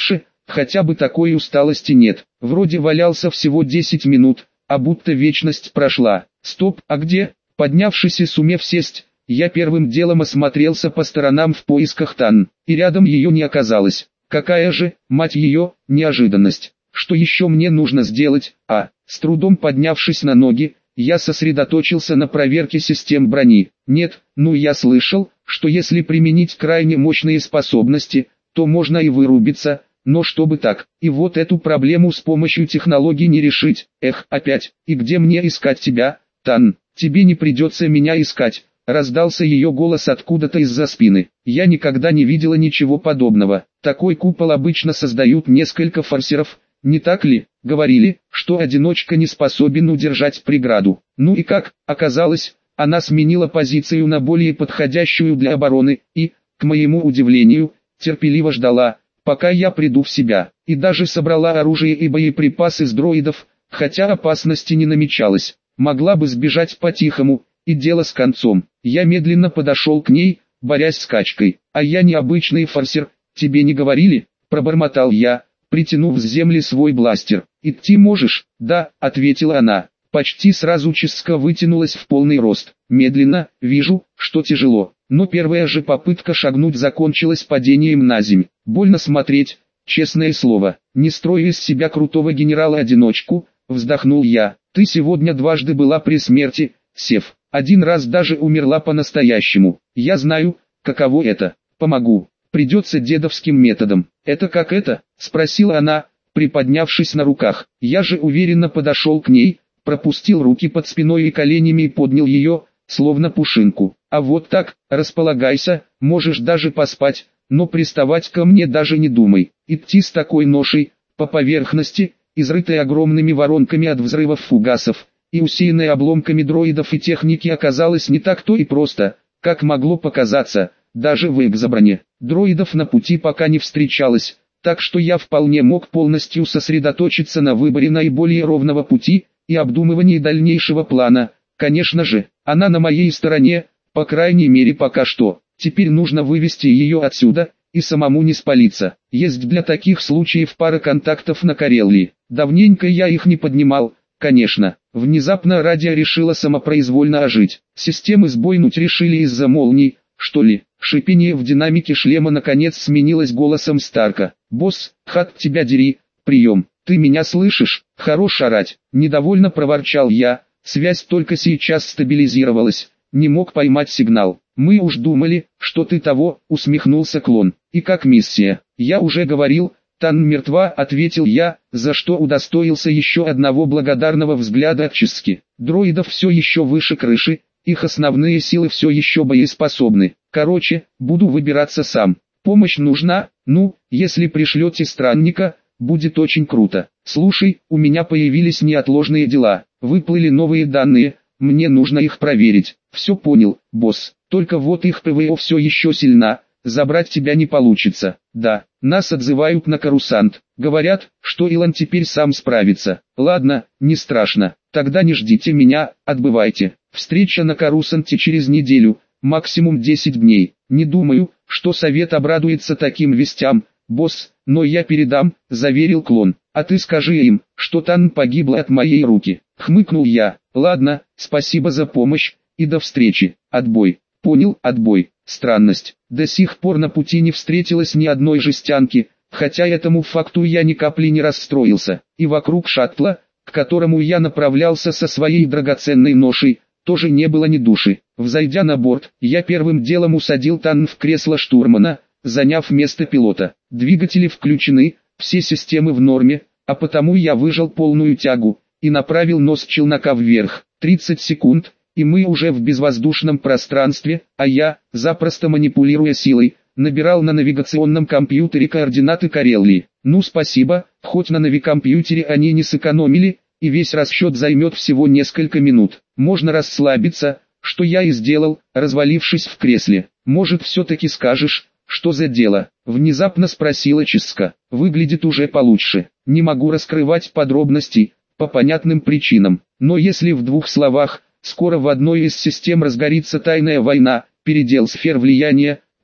хотя бы такой усталости нет. Вроде валялся всего десять минут, а будто вечность прошла. Стоп, а где? Поднявшись и сумев сесть, я первым делом осмотрелся по сторонам в поисках Тан, и рядом ее не оказалось. Какая же, мать ее, неожиданность. Что еще мне нужно сделать? А, с трудом поднявшись на ноги, я сосредоточился на проверке систем брони. Нет, ну я слышал, что если применить крайне мощные способности, то можно и вырубиться, но чтобы так, и вот эту проблему с помощью технологий не решить. Эх, опять, и где мне искать тебя, Тан? Тебе не придется меня искать. Раздался ее голос откуда-то из-за спины. Я никогда не видела ничего подобного. Такой купол обычно создают несколько форсеров, не так ли? Говорили, что одиночка не способен удержать преграду. Ну и как? Оказалось, она сменила позицию на более подходящую для обороны и, к моему удивлению, терпеливо ждала, пока я приду в себя. И даже собрала оружие и боеприпасы с дроидов, хотя опасности не намечалось. Могла бы сбежать по-тихому, и дело с концом. Я медленно подошел к ней, борясь с качкой. «А я не обычный форсер, тебе не говорили?» – пробормотал я, притянув с земли свой бластер. «Идти можешь?» «Да», – ответила она. Почти сразу Ческа вытянулась в полный рост. Медленно, вижу, что тяжело. Но первая же попытка шагнуть закончилась падением на земь. Больно смотреть, честное слово. Не строю из себя крутого генерала-одиночку, вздохнул я. Ты сегодня дважды была при смерти, Сев. Один раз даже умерла по-настоящему. Я знаю, каково это. Помогу. Придется дедовским методом. Это как это? Спросила она, приподнявшись на руках. Я же уверенно подошел к ней, пропустил руки под спиной и коленями и поднял ее, словно пушинку. А вот так, располагайся, можешь даже поспать, но приставать ко мне даже не думай. Идти с такой ношей, по поверхности, изрытой огромными воронками от взрывов фугасов, и усеянной обломками дроидов и техники, оказалось не так-то и просто, как могло показаться, даже в экзоброне. Дроидов на пути пока не встречалось, так что я вполне мог полностью сосредоточиться на выборе наиболее ровного пути и обдумывании дальнейшего плана. Конечно же, она на моей стороне, по крайней мере пока что. Теперь нужно вывести ее отсюда, и самому не спалиться. Есть для таких случаев пара контактов на Карелии. Давненько я их не поднимал, конечно. Внезапно радио решило самопроизвольно ожить. Системы сбойнуть решили из-за молний, что ли. Шипение в динамике шлема наконец сменилось голосом Старка. «Босс, хат тебя дери, прием. Ты меня слышишь? Хорош орать». Недовольно проворчал я. Связь только сейчас стабилизировалась. Не мог поймать сигнал. «Мы уж думали, что ты того», — усмехнулся клон. «И как миссия?» «Я уже говорил, Тан мертва», — ответил я, за что удостоился еще одного благодарного взгляда от Чески. Дроидов все еще выше крыши, их основные силы все еще боеспособны. Короче, буду выбираться сам. Помощь нужна? Ну, если пришлете странника, будет очень круто. Слушай, у меня появились неотложные дела. Выплыли новые данные, мне нужно их проверить. Все понял, босс. Только вот их ПВО все еще сильна, забрать тебя не получится. Да, нас отзывают на Карусант. Говорят, что Илон теперь сам справится. Ладно, не страшно. Тогда не ждите меня, отбывайте. Встреча на Карусанте через неделю, максимум десять дней. Не думаю, что совет обрадуется таким вестям, босс, но я передам, заверил клон. А ты скажи им, что Тан погибла от моей руки. Хмыкнул я. Ладно, спасибо за помощь, и до встречи. Отбой. Понял, отбой. Странность. До сих пор на пути не встретилось ни одной жестянки, хотя этому факту я ни капли не расстроился. И вокруг шаттла, к которому я направлялся со своей драгоценной ношей, тоже не было ни души. Взойдя на борт, я первым делом усадил Тан в кресло штурмана, заняв место пилота. Двигатели включены, все системы в норме, а потому я выжал полную тягу и направил нос челнока вверх. тридцать секунд, и мы уже в безвоздушном пространстве, а я, запросто манипулируя силой, набирал на навигационном компьютере координаты Карелии. Ну спасибо, хоть на навикомпьютере они не сэкономили, и весь расчет займет всего несколько минут. Можно расслабиться, что я и сделал, развалившись в кресле. Может все-таки скажешь, что за дело? Внезапно спросила Ческа. Выглядит уже получше. Не могу раскрывать подробностей, по понятным причинам. Но если в двух словах, скоро в одной из систем разгорится тайная война, передел сфер влияния,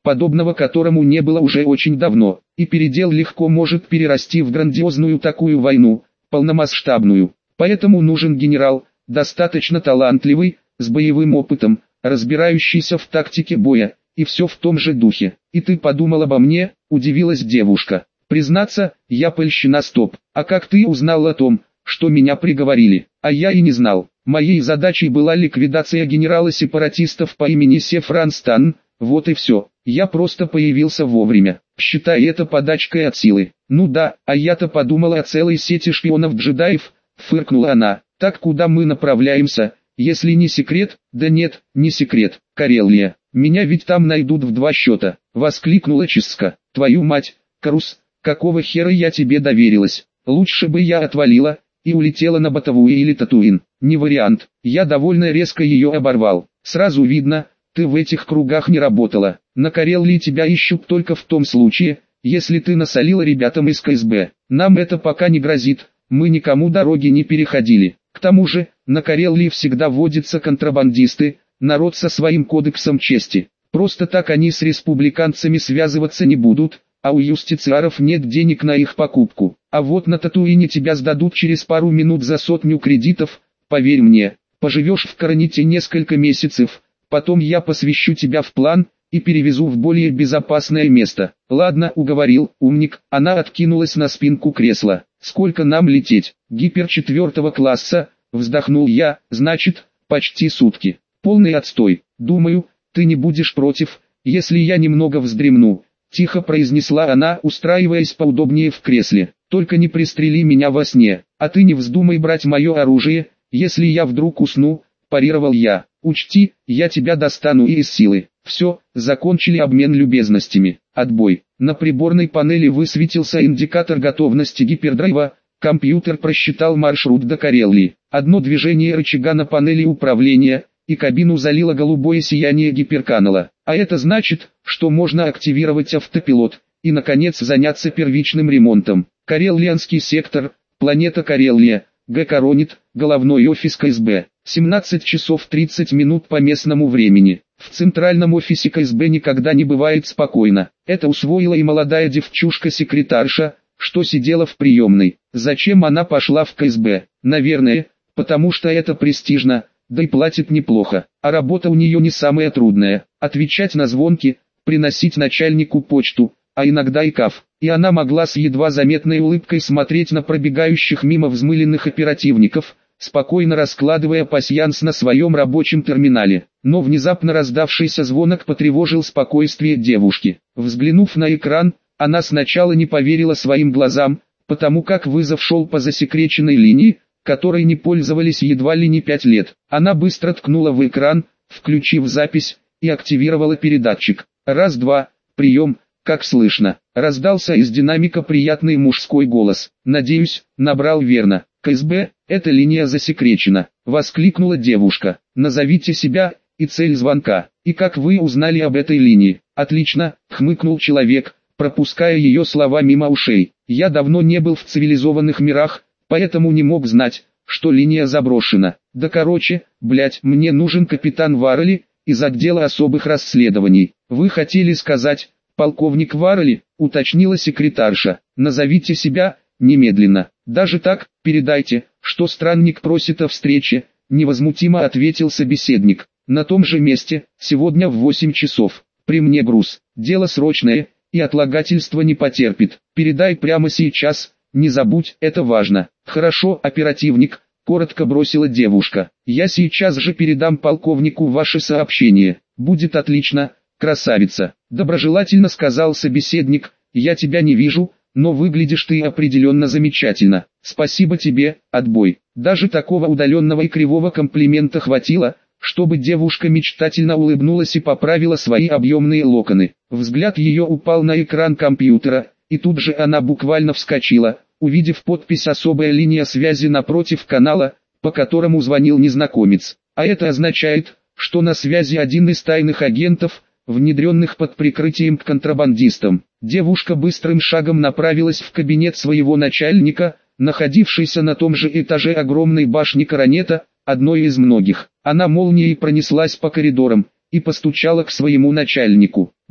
подобного которому не было уже очень давно, и передел легко может перерасти в грандиозную такую войну, полномасштабную. Поэтому нужен генерал, достаточно талантливый, с боевым опытом, разбирающийся в тактике боя, и все в том же духе. «И ты подумал обо мне?» – удивилась девушка. «Признаться, я польщена. Стоп. А как ты узнал о том, что меня приговорили?» «А я и не знал. Моей задачей была ликвидация генерала-сепаратистов по имени Сефран Стан, вот и все. Я просто появился вовремя. Считай это подачкой от силы». «Ну да, а я-то подумала о целой сети шпионов-джедаев», – фыркнула она. «Так куда мы направляемся, если не секрет?» «Да нет, не секрет, Карелия. Меня ведь там найдут в два счета», – воскликнула Чиска. «Твою мать, Карус, какого хера я тебе доверилась? Лучше бы я отвалила и улетела на Батавую или Татуин». «Не вариант». Я довольно резко ее оборвал. «Сразу видно, ты в этих кругах не работала. На Карелии тебя ищут только в том случае, если ты насолила ребятам из ка эс бэ. Нам это пока не грозит, мы никому дороги не переходили. К тому же, на Карелии всегда водятся контрабандисты, народ со своим кодексом чести. Просто так они с республиканцами связываться не будут, а у юстициаров нет денег на их покупку. А вот на Татуине тебя сдадут через пару минут за сотню кредитов, поверь мне. Поживешь в Короните несколько месяцев, потом я посвящу тебя в план и перевезу в более безопасное место». «Ладно, уговорил, умник». Она откинулась на спинку кресла. «Сколько нам лететь?» «Гипер четвертого класса», вздохнул я. «Значит, почти сутки. Полный отстой. Думаю, ты не будешь против, если я немного вздремну», тихо произнесла она, устраиваясь поудобнее в кресле. «Только не пристрели меня во сне, а ты не вздумай брать мое оружие, если я вдруг усну», парировал я. «Учти, я тебя достану и из силы». Все, закончили обмен любезностями. Отбой. На приборной панели высветился индикатор готовности гипердрайва, компьютер просчитал маршрут до Карелии. Одно движение рычага на панели управления, и кабину залило голубое сияние гиперканала. А это значит, что можно активировать автопилот, и наконец заняться первичным ремонтом. Карелианский сектор, планета Карелия, Г. Коронит, головной офис ка эс бэ. семнадцать часов тридцать минут по местному времени. В центральном офисе ка эс бэ никогда не бывает спокойно. Это усвоила и молодая девчушка-секретарша, что сидела в приемной. Зачем она пошла в ка эс бэ? Наверное, потому что это престижно, да и платит неплохо. А работа у нее не самая трудная. Отвечать на звонки, приносить начальнику почту, а иногда и каф. И она могла с едва заметной улыбкой смотреть на пробегающих мимо взмыленных оперативников, спокойно раскладывая пасьянс на своем рабочем терминале. Но внезапно раздавшийся звонок потревожил спокойствие девушки. Взглянув на экран, она сначала не поверила своим глазам, потому как вызов шел по засекреченной линии, которой не пользовались едва ли не пять лет. Она быстро ткнула в экран, включив запись, и активировала передатчик. «Раз-два, прием, как слышно?» Раздался из динамика приятный мужской голос. «Надеюсь, набрал верно. ка эс бэ, эта линия засекречена», — воскликнула девушка. «Назовите себя и цель звонка. И как вы узнали об этой линии?» «Отлично», — хмыкнул человек, пропуская ее слова мимо ушей. «Я давно не был в цивилизованных мирах, поэтому не мог знать, что линия заброшена. Да короче, блять, мне нужен капитан Варрелли из отдела особых расследований». «Вы хотели сказать, полковник Варрелли?» — уточнила секретарша. «Назовите себя немедленно». «Даже так, передайте, что странник просит о встрече», — невозмутимо ответил собеседник. «На том же месте, сегодня в восемь часов. При мне груз. Дело срочное, и отлагательство не потерпит. Передай прямо сейчас, не забудь, это важно». «Хорошо, оперативник», — коротко бросила девушка. «Я сейчас же передам полковнику ваше сообщение. Будет отлично, красавица», — доброжелательно сказал собеседник. «Я тебя не вижу, но выглядишь ты определенно замечательно. Спасибо тебе, отбой». Даже такого удаленного и кривого комплимента хватило, чтобы девушка мечтательно улыбнулась и поправила свои объемные локоны. Взгляд ее упал на экран компьютера, и тут же она буквально вскочила, увидев подпись «Особая линия связи» напротив канала, по которому звонил незнакомец. А это означает, что на связи один из тайных агентов, внедренных под прикрытием к контрабандистам. Девушка быстрым шагом направилась в кабинет своего начальника, находившийся на том же этаже огромной башни Коронета, одной из многих. Она молнией пронеслась по коридорам и постучала к своему начальнику. «Да,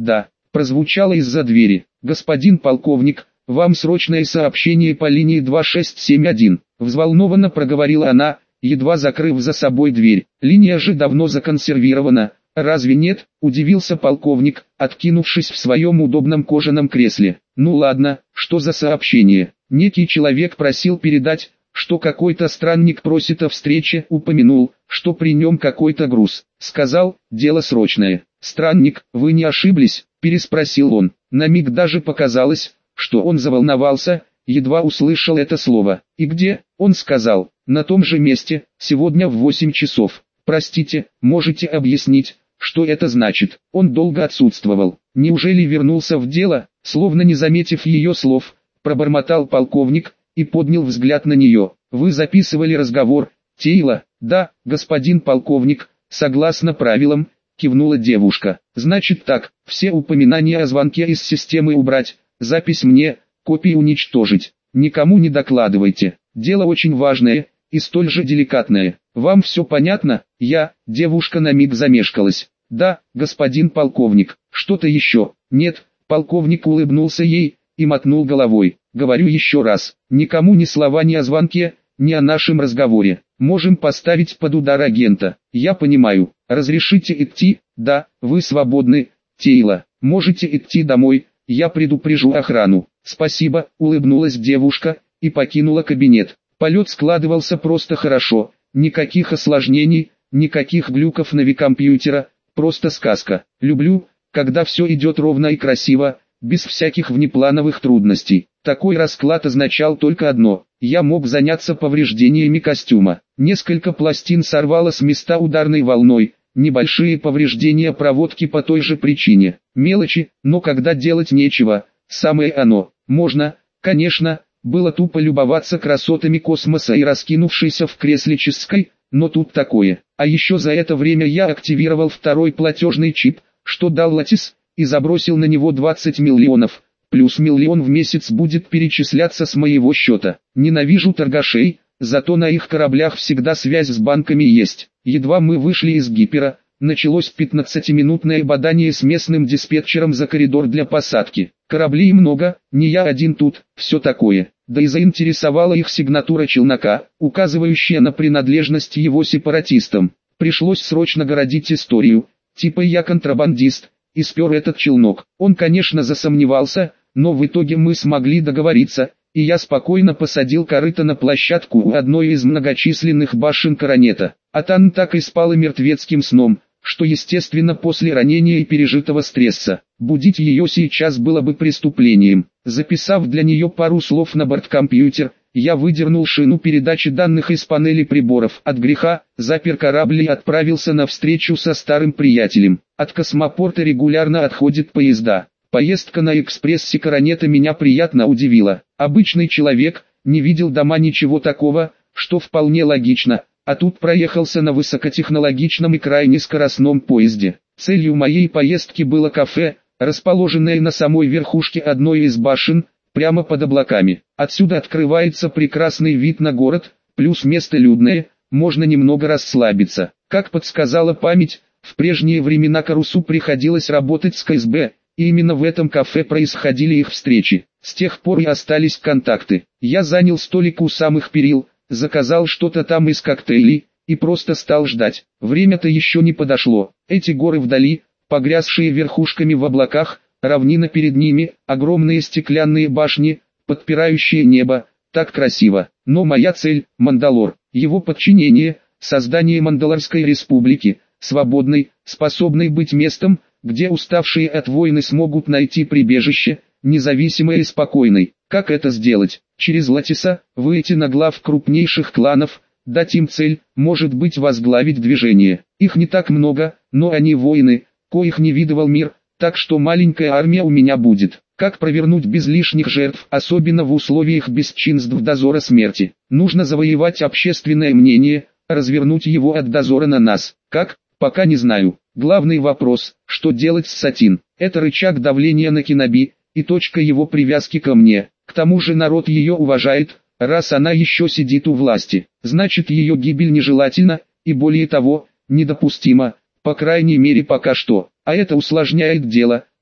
прозвучало из-за двери. «Господин полковник, вам срочное сообщение по линии два шесть семь один», взволнованно проговорила она, едва закрыв за собой дверь. «Линия же давно законсервирована, разве нет?» – удивился полковник, откинувшись в своем удобном кожаном кресле. «Ну ладно, что за сообщение?» «Некий человек просил передать, что какой-то странник просит о встрече, упомянул, что при нем какой-то груз. Сказал, дело срочное». «Странник, вы не ошиблись?» – переспросил он. На миг даже показалось, что он заволновался, едва услышал это слово. «И где?» – он сказал. «На том же месте, сегодня в восемь часов. Простите, можете объяснить, что это значит?» Он долго отсутствовал. Неужели вернулся в дело? Словно не заметив ее слов, пробормотал полковник и поднял взгляд на нее. «Вы записывали разговор, Тейла?» «Да, господин полковник, согласно правилам», кивнула девушка. «Значит так, все упоминания о звонке из системы убрать, запись мне, копии уничтожить. Никому не докладывайте. Дело очень важное и столь же деликатное. Вам все понятно?» «Я», девушка на миг замешкалась. «Да, господин полковник, что-то еще?» «Нет», полковник улыбнулся ей и мотнул головой. «Говорю еще раз, никому ни слова ни о звонке, ни о нашем разговоре. Можем поставить под удар агента. Я понимаю. Разрешите идти?» «Да, вы свободны, Тейла. Можете идти домой, я предупрежу охрану». «Спасибо», улыбнулась девушка и покинула кабинет. Полет складывался просто хорошо, никаких осложнений, никаких глюков навикомпьютера, просто сказка. Люблю, когда все идет ровно и красиво, без всяких внеплановых трудностей. Такой расклад означал только одно: я мог заняться повреждениями костюма. Несколько пластин сорвало с места ударной волной, небольшие повреждения проводки по той же причине. Мелочи, но когда делать нечего, самое оно. Можно, конечно, было тупо любоваться красотами космоса и раскинувшейся в кресле часской, но тут такое. А еще за это время я активировал второй платежный чип, что дал Латис, и забросил на него двадцать миллионов, плюс миллион в месяц будет перечисляться с моего счета. Ненавижу торгашей, зато на их кораблях всегда связь с банками есть. Едва мы вышли из гипера, началось пятнадцатиминутное бадание с местным диспетчером за коридор для посадки. Кораблей много, не я один тут, все такое. Да и заинтересовала их сигнатура челнока, указывающая на принадлежность его сепаратистам. Пришлось срочно городить историю, типа я контрабандист, и спер этот челнок. Он, конечно, засомневался, но в итоге мы смогли договориться, и я спокойно посадил корыто на площадку у одной из многочисленных башен коронета. А Тан так и спала мертвецким сном, что естественно после ранения и пережитого стресса. Будить ее сейчас было бы преступлением. Записав для нее пару слов на борткомпьютер, я выдернул шину передачи данных из панели приборов. От греха, запер корабль и отправился на встречу со старым приятелем. От космопорта регулярно отходят поезда. Поездка на экспрессе коронета меня приятно удивила. Обычный человек не видел дома ничего такого, что вполне логично, а тут проехался на высокотехнологичном и крайне скоростном поезде. Целью моей поездки было кафе, расположенное на самой верхушке одной из башен, прямо под облаками. Отсюда открывается прекрасный вид на город, плюс место людное, можно немного расслабиться. Как подсказала память, в прежние времена Карусу приходилось работать с ка эс бэ, и именно в этом кафе происходили их встречи. С тех пор и остались контакты. Я занял столик у самых перил, заказал что-то там из коктейлей, и просто стал ждать. Время-то еще не подошло. Эти горы вдали, погрязшие верхушками в облаках, равнина перед ними, огромные стеклянные башни, подпирающие небо, так красиво. Но моя цель – Мандалор, его подчинение, создание Мандалорской республики, свободной, способной быть местом, где уставшие от войны смогут найти прибежище, независимой и спокойной. Как это сделать? Через Латиса, выйти на глав крупнейших кланов, дать им цель, может быть возглавить движение. Их не так много, но они воины, коих не видывал мир, так что маленькая армия у меня будет. Как провернуть без лишних жертв, особенно в условиях бесчинств дозора смерти? Нужно завоевать общественное мнение, развернуть его от дозора на нас. Как? Пока не знаю. Главный вопрос, что делать с Сатин? Это рычаг давления на Киноби, и точка его привязки ко мне. К тому же народ ее уважает, раз она еще сидит у власти. Значит, ее гибель нежелательна, и более того, недопустима, по крайней мере пока что. А это усложняет дело,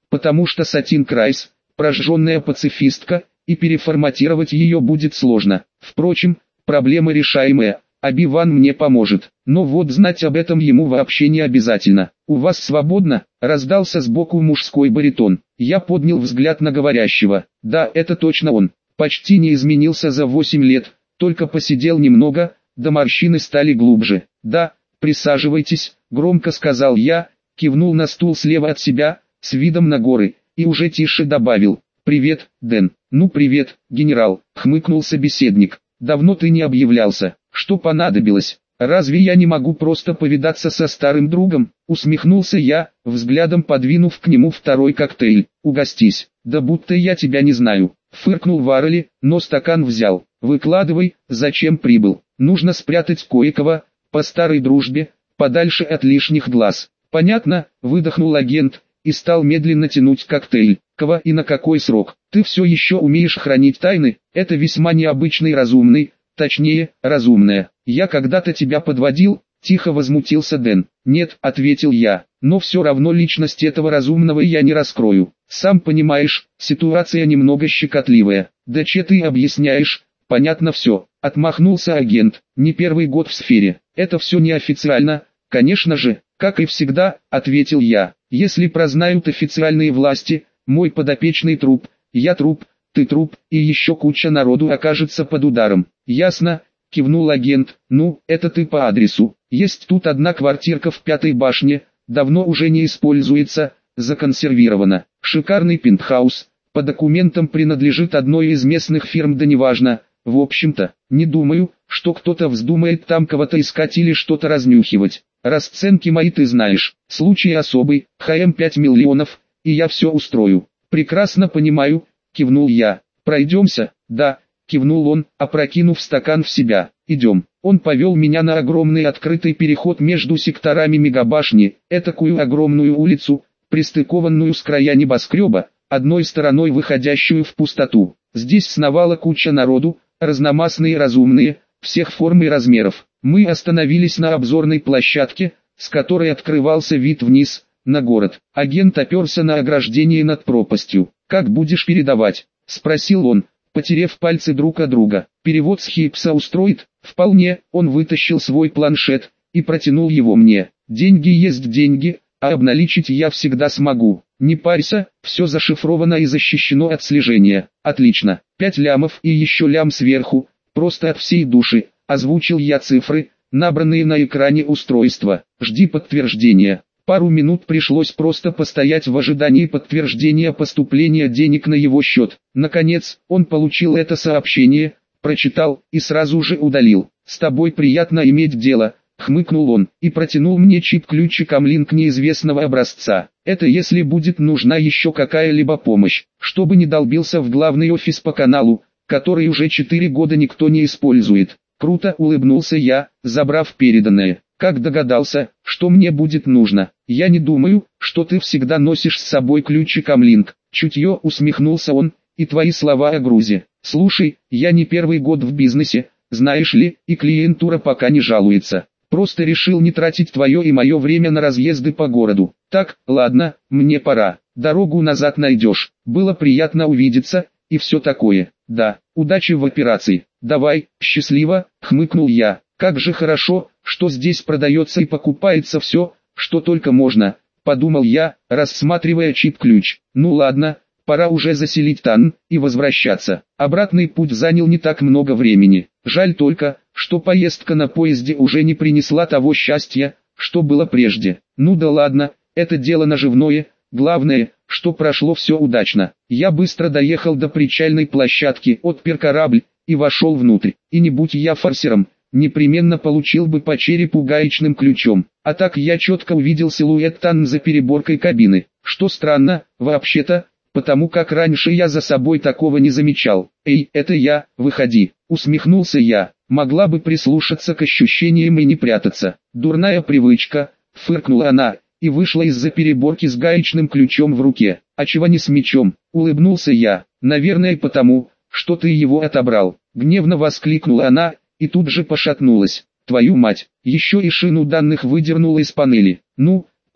потому что Сатин Крайс, прожженная пацифистка, и переформатировать ее будет сложно. Впрочем, проблема решаемая, Оби-Ван мне поможет, но вот знать об этом ему вообще не обязательно. «У вас свободно?» — раздался сбоку мужской баритон. Я поднял взгляд на говорящего. Да, это точно он. Почти не изменился за восемь лет, только посидел немного, да морщины стали глубже. «Да, присаживайтесь», — громко сказал я, кивнул на стул слева от себя, с видом на горы, и уже тише добавил: «Привет, Дэн». «Ну привет, генерал», — хмыкнул собеседник. «Давно ты не объявлялся. Что понадобилось? Разве я не могу просто повидаться со старым другом?» Усмехнулся я, взглядом подвинув к нему второй коктейль. «Угостись». «Да будто я тебя не знаю», — фыркнул Варрелли, но стакан взял. «Выкладывай, зачем прибыл. Нужно спрятать кое-кого, по старой дружбе, подальше от лишних глаз». «Понятно», — выдохнул агент, и стал медленно тянуть коктейль. «Кого и на какой срок? Ты все еще умеешь хранить тайны? Это весьма необычный разумный, точнее, разумная. Я когда-то тебя подводил?» — тихо возмутился Дэн. «Нет», — ответил я, — «но все равно личность этого разумного я не раскрою. Сам понимаешь, ситуация немного щекотливая». «Да че ты объясняешь? Понятно все», — отмахнулся агент. «Не первый год в сфере. Это все неофициально, конечно же, как и всегда», — ответил я. «Если прознают официальные власти, мой подопечный труп, я труп, ты труп, и еще куча народу окажется под ударом». «Ясно», — кивнул агент. «Ну, это ты по адресу. Есть тут одна квартирка в пятой башне, давно уже не используется, законсервирована. Шикарный пентхаус, по документам принадлежит одной из местных фирм, да неважно. В общем-то, не думаю, что кто-то вздумает там кого-то искать или что-то разнюхивать. Расценки мои ты знаешь, случай особый, ХМ пять миллионов, и я все устрою». «Прекрасно понимаю», — кивнул я. «Пройдемся?» «Да», — кивнул он, опрокинув стакан в себя. «Идем». Он повел меня на огромный открытый переход между секторами мегабашни, этакую огромную улицу, пристыкованную с края небоскреба, одной стороной выходящую в пустоту. Здесь сновала куча народу, разномастные и разумные, всех форм и размеров. Мы остановились на обзорной площадке, с которой открывался вид вниз, на город. Агент оперся на ограждение над пропастью. «Как будешь передавать?» — спросил он, потерев пальцы друг от друга. «Перевод с Хипса устроит?» «Вполне». Он вытащил свой планшет и протянул его мне. «Деньги есть деньги, а обналичить я всегда смогу. Не парься, все зашифровано и защищено от слежения». «Отлично. Пять лямов и еще лям сверху, просто от всей души», — озвучил я цифры, набранные на экране устройства. «Жди подтверждения». Пару минут пришлось просто постоять в ожидании подтверждения поступления денег на его счет. Наконец, он получил это сообщение, прочитал и сразу же удалил. «С тобой приятно иметь дело», — хмыкнул он, и протянул мне чип-ключик Амлинк неизвестного образца. «Это если будет нужна еще какая-либо помощь, чтобы не долбился в главный офис по каналу, который уже четыре года никто не использует». Круто улыбнулся я, забрав переданное. «Как догадался, что мне будет нужно?» «Я не думаю, что ты всегда носишь с собой ключик Амлинк». Чутье, усмехнулся он, и твои слова о грузе. «Слушай, я не первый год в бизнесе, знаешь ли, и клиентура пока не жалуется. Просто решил не тратить твое и мое время на разъезды по городу. Так, ладно, мне пора. Дорогу назад найдешь. Было приятно увидеться, и все такое. Да, удачи в операции. Давай, счастливо», — хмыкнул я. «Как же хорошо, что здесь продается и покупается все, что только можно», — подумал я, рассматривая чип-ключ. «Ну ладно, пора уже заселить Тан и возвращаться». Обратный путь занял не так много времени. Жаль только, что поездка на поезде уже не принесла того счастья, что было прежде. Ну да ладно, это дело наживное, главное, что прошло все удачно. Я быстро доехал до причальной площадки, отпер корабль и вошел внутрь. И не будь я форсером, непременно получил бы по черепу гаечным ключом. А так я четко увидел силуэт Тан за переборкой кабины. Что странно, вообще-то, потому как раньше я за собой такого не замечал. «Эй, это я, выходи», — усмехнулся я. Могла бы прислушаться к ощущениям и не прятаться. «Дурная привычка», — фыркнула она, и вышла из-за переборки с гаечным ключом в руке. «А чего не с мечом?» — улыбнулся я. «Наверное потому, что ты его отобрал», — гневно воскликнула она, и тут же пошатнулась. «Твою мать, еще и шину данных выдернула из панели. Ну,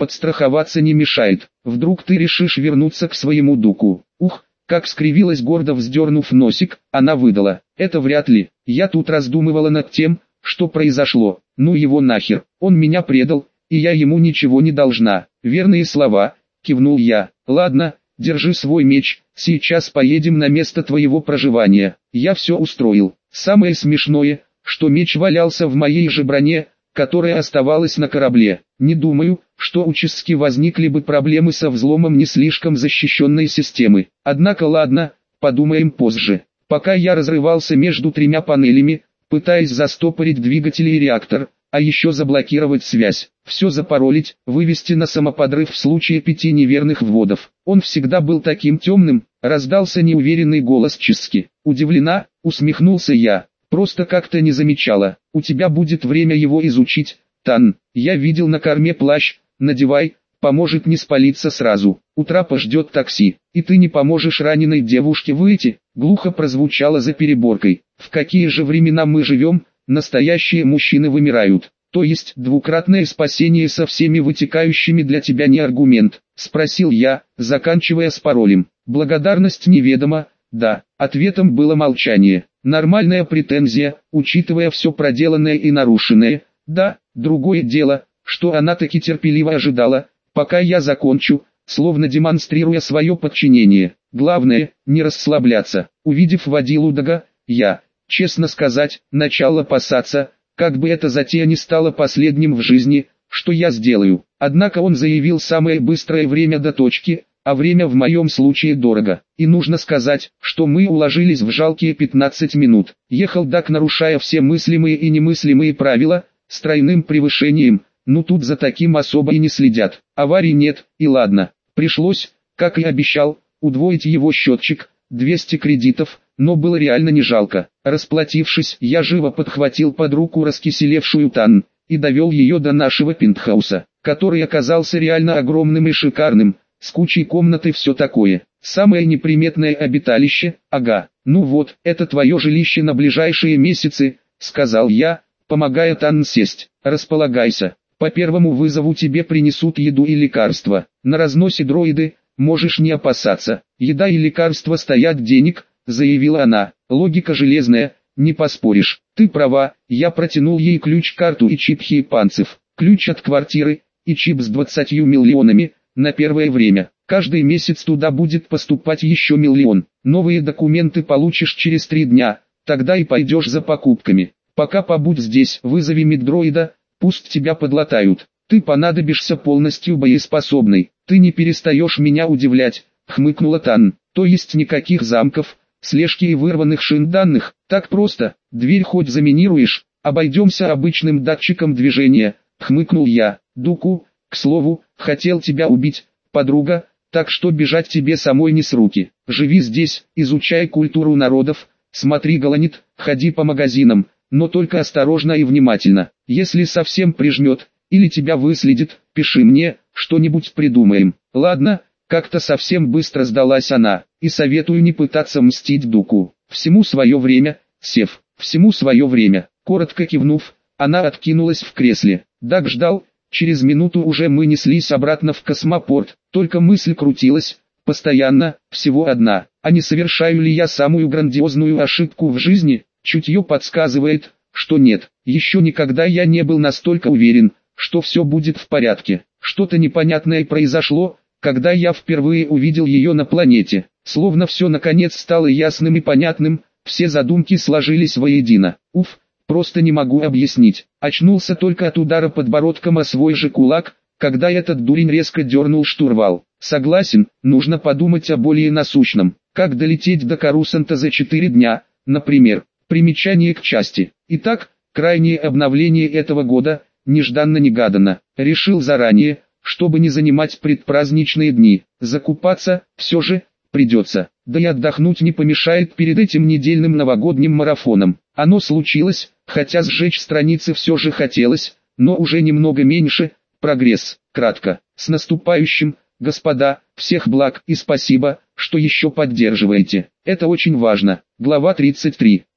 подстраховаться не мешает. Вдруг ты решишь вернуться к своему дуку. Ух, как скривилась, гордо вздернув носик, она выдала. Это вряд ли. Я тут раздумывала над тем, что произошло. Ну его нахер, он меня предал, и я ему ничего не должна. Верные слова, кивнул я. Ладно, держи свой меч, сейчас поедем на место твоего проживания. Я все устроил. Самое смешное, что меч валялся в моей же броне, которая оставалась на корабле. Не думаю, что у Чески возникли бы проблемы со взломом не слишком защищенной системы. Однако ладно, подумаем позже. Пока я разрывался между тремя панелями, пытаясь застопорить двигатели и реактор, а еще заблокировать связь, все запаролить, вывести на самоподрыв в случае пяти неверных вводов. Он всегда был таким темным, раздался неуверенный голос Чески. Удивлена, усмехнулся я. Просто как-то не замечала. У тебя будет время его изучить, Тан. Я видел на корме плащ, надевай, поможет не спалиться сразу. У трапа ждет такси, и ты не поможешь раненой девушке выйти. Глухо прозвучало за переборкой. В какие же времена мы живем, настоящие мужчины вымирают. То есть двукратное спасение со всеми вытекающими для тебя не аргумент, спросил я, заканчивая с паролем. Благодарность неведома, да, ответом было молчание. Нормальная претензия, учитывая все проделанное и нарушенное. Да, другое дело, что она таки терпеливо ожидала, пока я закончу, словно демонстрируя свое подчинение. Главное, не расслабляться. Увидев водилу Дага, я, честно сказать, начал опасаться, как бы эта затея не стала последним в жизни, что я сделаю. Однако он заявил самое быстрое время до точки, а время в моем случае дорого. И нужно сказать, что мы уложились в жалкие пятнадцать минут. Ехал Даг, нарушая все мыслимые и немыслимые правила, с тройным превышением, ну тут за таким особо и не следят. Аварий нет, и ладно. Пришлось, как и обещал, удвоить его счетчик, двести кредитов, но было реально не жалко. Расплатившись, я живо подхватил под руку раскиселевшую Тан, и довел ее до нашего пентхауса, который оказался реально огромным и шикарным, с кучей комнат и все такое. Самое неприметное обиталище, ага. Ну вот, это твое жилище на ближайшие месяцы, сказал я, помогая Тан сесть. Располагайся, по первому вызову тебе принесут еду и лекарства. На разносе дроиды, можешь не опасаться. Еда и лекарства стоят денег, заявила она. Логика железная, не поспоришь. Ты права, я протянул ей ключ-карту и чип хипанцев. Ключ от квартиры, и чип с двадцатью миллионами, на первое время. Каждый месяц туда будет поступать еще миллион. Новые документы получишь через три дня, тогда и пойдешь за покупками. Пока побудь здесь, вызови меддроида, пусть тебя подлатают. Ты понадобишься полностью боеспособной. Ты не перестаешь меня удивлять, хмыкнула Тан. То есть никаких замков, слежки и вырванных шин данных, так просто. Дверь хоть заминируешь, обойдемся обычным датчиком движения, хмыкнул я. Дуку, к слову, хотел тебя убить, подруга, так что бежать тебе самой не с руки. Живи здесь, изучай культуру народов, смотри Голонит, ходи по магазинам, но только осторожно и внимательно. Если совсем прижмет, или тебя выследит, пиши мне, что-нибудь придумаем. Ладно, как-то совсем быстро сдалась она, и советую не пытаться мстить Дуку. Всему свое время, Сев, всему свое время. Коротко кивнув, она откинулась в кресле. Даг ждал. Через минуту уже мы неслись обратно в космопорт, только мысль крутилась, постоянно, всего одна. А не совершаю ли я самую грандиозную ошибку в жизни? Чутье подсказывает, что нет. Еще никогда я не был настолько уверен, что все будет в порядке. Что-то непонятное произошло, когда я впервые увидел ее на планете. Словно все наконец стало ясным и понятным, все задумки сложились воедино. Уф. Просто не могу объяснить. Очнулся только от удара подбородком о свой же кулак, когда этот дурень резко дернул штурвал. Согласен, нужно подумать о более насущном. Как долететь до Корусанта за четыре дня, например. Примечание к части. Итак, крайнее обновление этого года, нежданно-негаданно. Решил заранее, чтобы не занимать предпраздничные дни. Закупаться, все же, придется. Да и отдохнуть не помешает перед этим недельным новогодним марафоном. Оно случилось, хотя сжечь страницы все же хотелось, но уже немного меньше. Прогресс. Кратко. С наступающим, господа, всех благ и спасибо, что еще поддерживаете. Это очень важно. Глава тридцать три.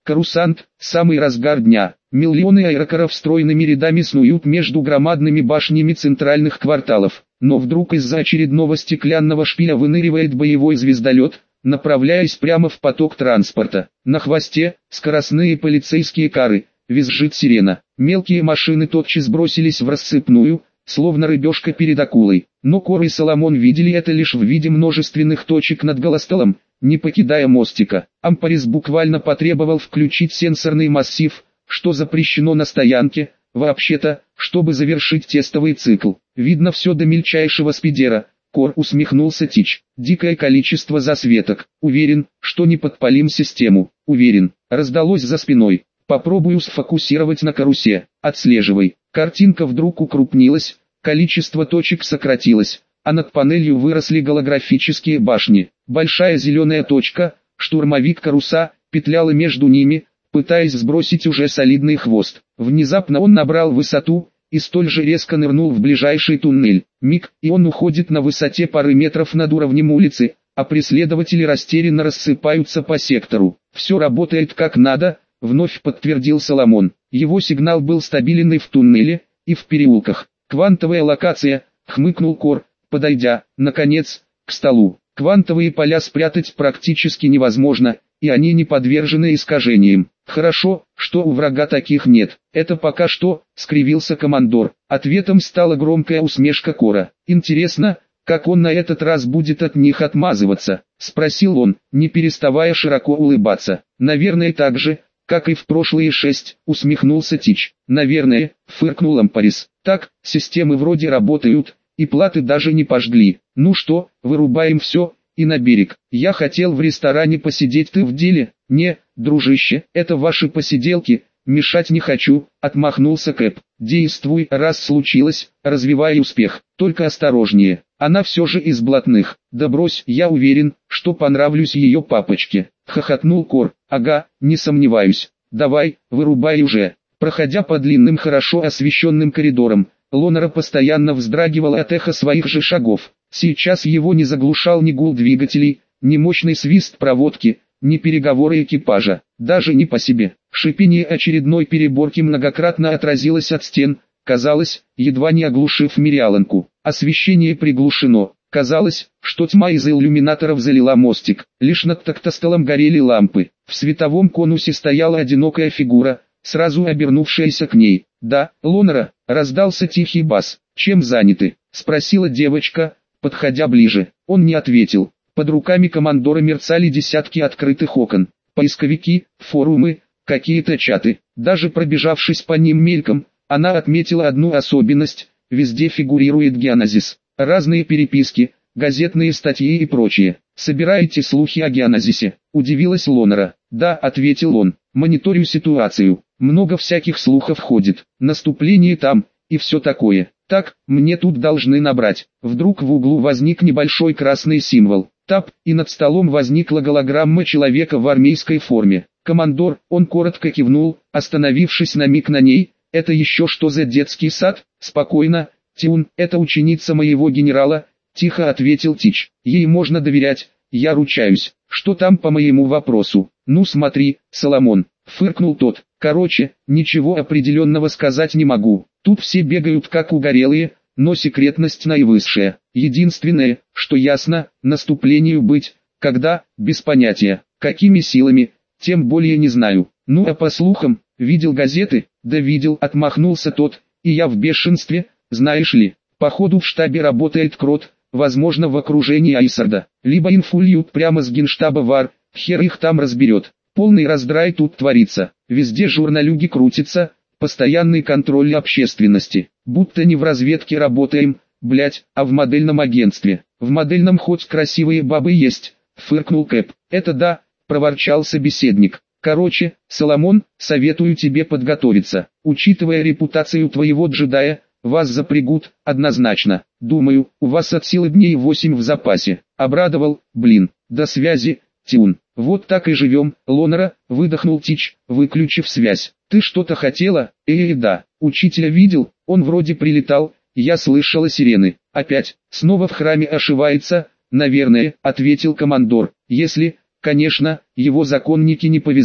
Корусант, самый разгар дня. Миллионы аэрокаров стройными рядами снуют между громадными башнями центральных кварталов. Но вдруг из-за очередного стеклянного шпиля выныривает боевой звездолет, направляясь прямо в поток транспорта. На хвосте скоростные полицейские кары, визжит сирена. Мелкие машины тотчас бросились в рассыпную, словно рыбешка перед акулой. Но Кор и Соломон видели это лишь в виде множественных точек над Голостолом, не покидая мостика. Ампарис буквально потребовал включить сенсорный массив, что запрещено на стоянке, вообще-то, чтобы завершить тестовый цикл. Видно все до мельчайшего спидера. Кор, усмехнулся Тич. Дикое количество засветок. Уверен, что не подпалим систему. Уверен. Раздалось за спиной. Попробую сфокусировать на карусе. Отслеживай. Картинка вдруг укрупнилась, количество точек сократилось, а над панелью выросли голографические башни. Большая зеленая точка, штурмовик каруса, петляла между ними, пытаясь сбросить уже солидный хвост. Внезапно он набрал высоту и столь же резко нырнул в ближайший туннель. Миг, и он уходит на высоте пары метров над уровнем улицы, а преследователи растерянно рассыпаются по сектору. Все работает как надо, вновь подтвердил Соломон. Его сигнал был стабилен и в туннеле, и в переулках. Квантовая локация, хмыкнул Кор, подойдя, наконец, к столу. Квантовые поля спрятать практически невозможно, и они не подвержены искажениям. Хорошо, что у врага таких нет. Это пока что, скривился командор. Ответом стала громкая усмешка Кора. Интересно, как он на этот раз будет от них отмазываться, спросил он, не переставая широко улыбаться. Наверное, так же, как и в прошлые шесть, усмехнулся Тич. Наверное, фыркнул Ампарис. Так, системы вроде работают, и платы даже не пожгли. Ну что, вырубаем все, и на берег. Я хотел в ресторане посидеть, ты в деле? Не, дружище, это ваши посиделки, мешать не хочу, отмахнулся Кэп. Действуй, раз случилось, развивай успех, только осторожнее. Она все же из блатных. Да брось, я уверен, что понравлюсь ее папочке. Хохотнул Кор. Ага, не сомневаюсь. Давай, вырубай уже. Проходя по длинным хорошо освещенным коридорам, Лонера постоянно вздрагивал от эха своих же шагов. Сейчас его не заглушал ни гул двигателей, ни мощный свист проводки, ни переговоры экипажа, даже не по себе. Шипение очередной переборки многократно отразилось от стен, казалось, едва не оглушив Мириаланку. Освещение приглушено. Казалось, что тьма из иллюминаторов залила мостик. Лишь над тактостолом горели лампы. В световом конусе стояла одинокая фигура, сразу обернувшаяся к ней. «Да, Лонера», — раздался тихий бас. «Чем заняты?» — спросила девочка, подходя ближе. Он не ответил. Под руками командора мерцали десятки открытых окон. Поисковики, форумы, какие-то чаты. Даже пробежавшись по ним мельком, она отметила одну особенность. Везде фигурирует геоназис. Разные переписки, газетные статьи и прочее. «Собираете слухи о геоназисе?» – удивилась Лонера. «Да», – ответил он, – «мониторю ситуацию. Много всяких слухов ходит. Наступление там, и все такое. Так, мне тут должны набрать». Вдруг в углу возник небольшой красный символ. Тап, и над столом возникла голограмма человека в армейской форме. «Командор», он коротко кивнул, остановившись на миг на ней. «Это еще что за детский сад?» «Спокойно, Тиун, это ученица моего генерала», — тихо ответил Тич. «Ей можно доверять, я ручаюсь. Что там по моему вопросу?» «Ну смотри, Соломон», — фыркнул тот. «Короче, ничего определенного сказать не могу. Тут все бегают как угорелые, но секретность наивысшая. Единственное, что ясно, наступлению быть, когда, без понятия, какими силами, тем более не знаю. Ну а по слухам, видел газеты?» «Да видел», — отмахнулся тот, — «и я в бешенстве, знаешь ли. Походу в штабе работает Крот, возможно в окружении Айсарда, либо инфу льют прямо с генштаба ВАР, хер их там разберет. Полный раздрай тут творится, везде журналюги крутятся, постоянный контроль общественности, будто не в разведке работаем, блять, а в модельном агентстве. В модельном хоть красивые бабы есть», — фыркнул Кэп. «Это да», — проворчал собеседник. «Короче, Соломон, советую тебе подготовиться. Учитывая репутацию твоего джедая, вас запрягут, однозначно. Думаю, у вас от силы дней восемь в запасе». Обрадовал, блин. «До связи, Тиун». «Вот так и живем, Лонера», — выдохнул Тич, выключив связь. «Ты что-то хотела?» «Э, да. Учителя видел, он вроде прилетал, я слышала сирены. Опять, снова в храме ошивается?» «Наверное», — ответил командор. «Если, конечно, его законники не повязали».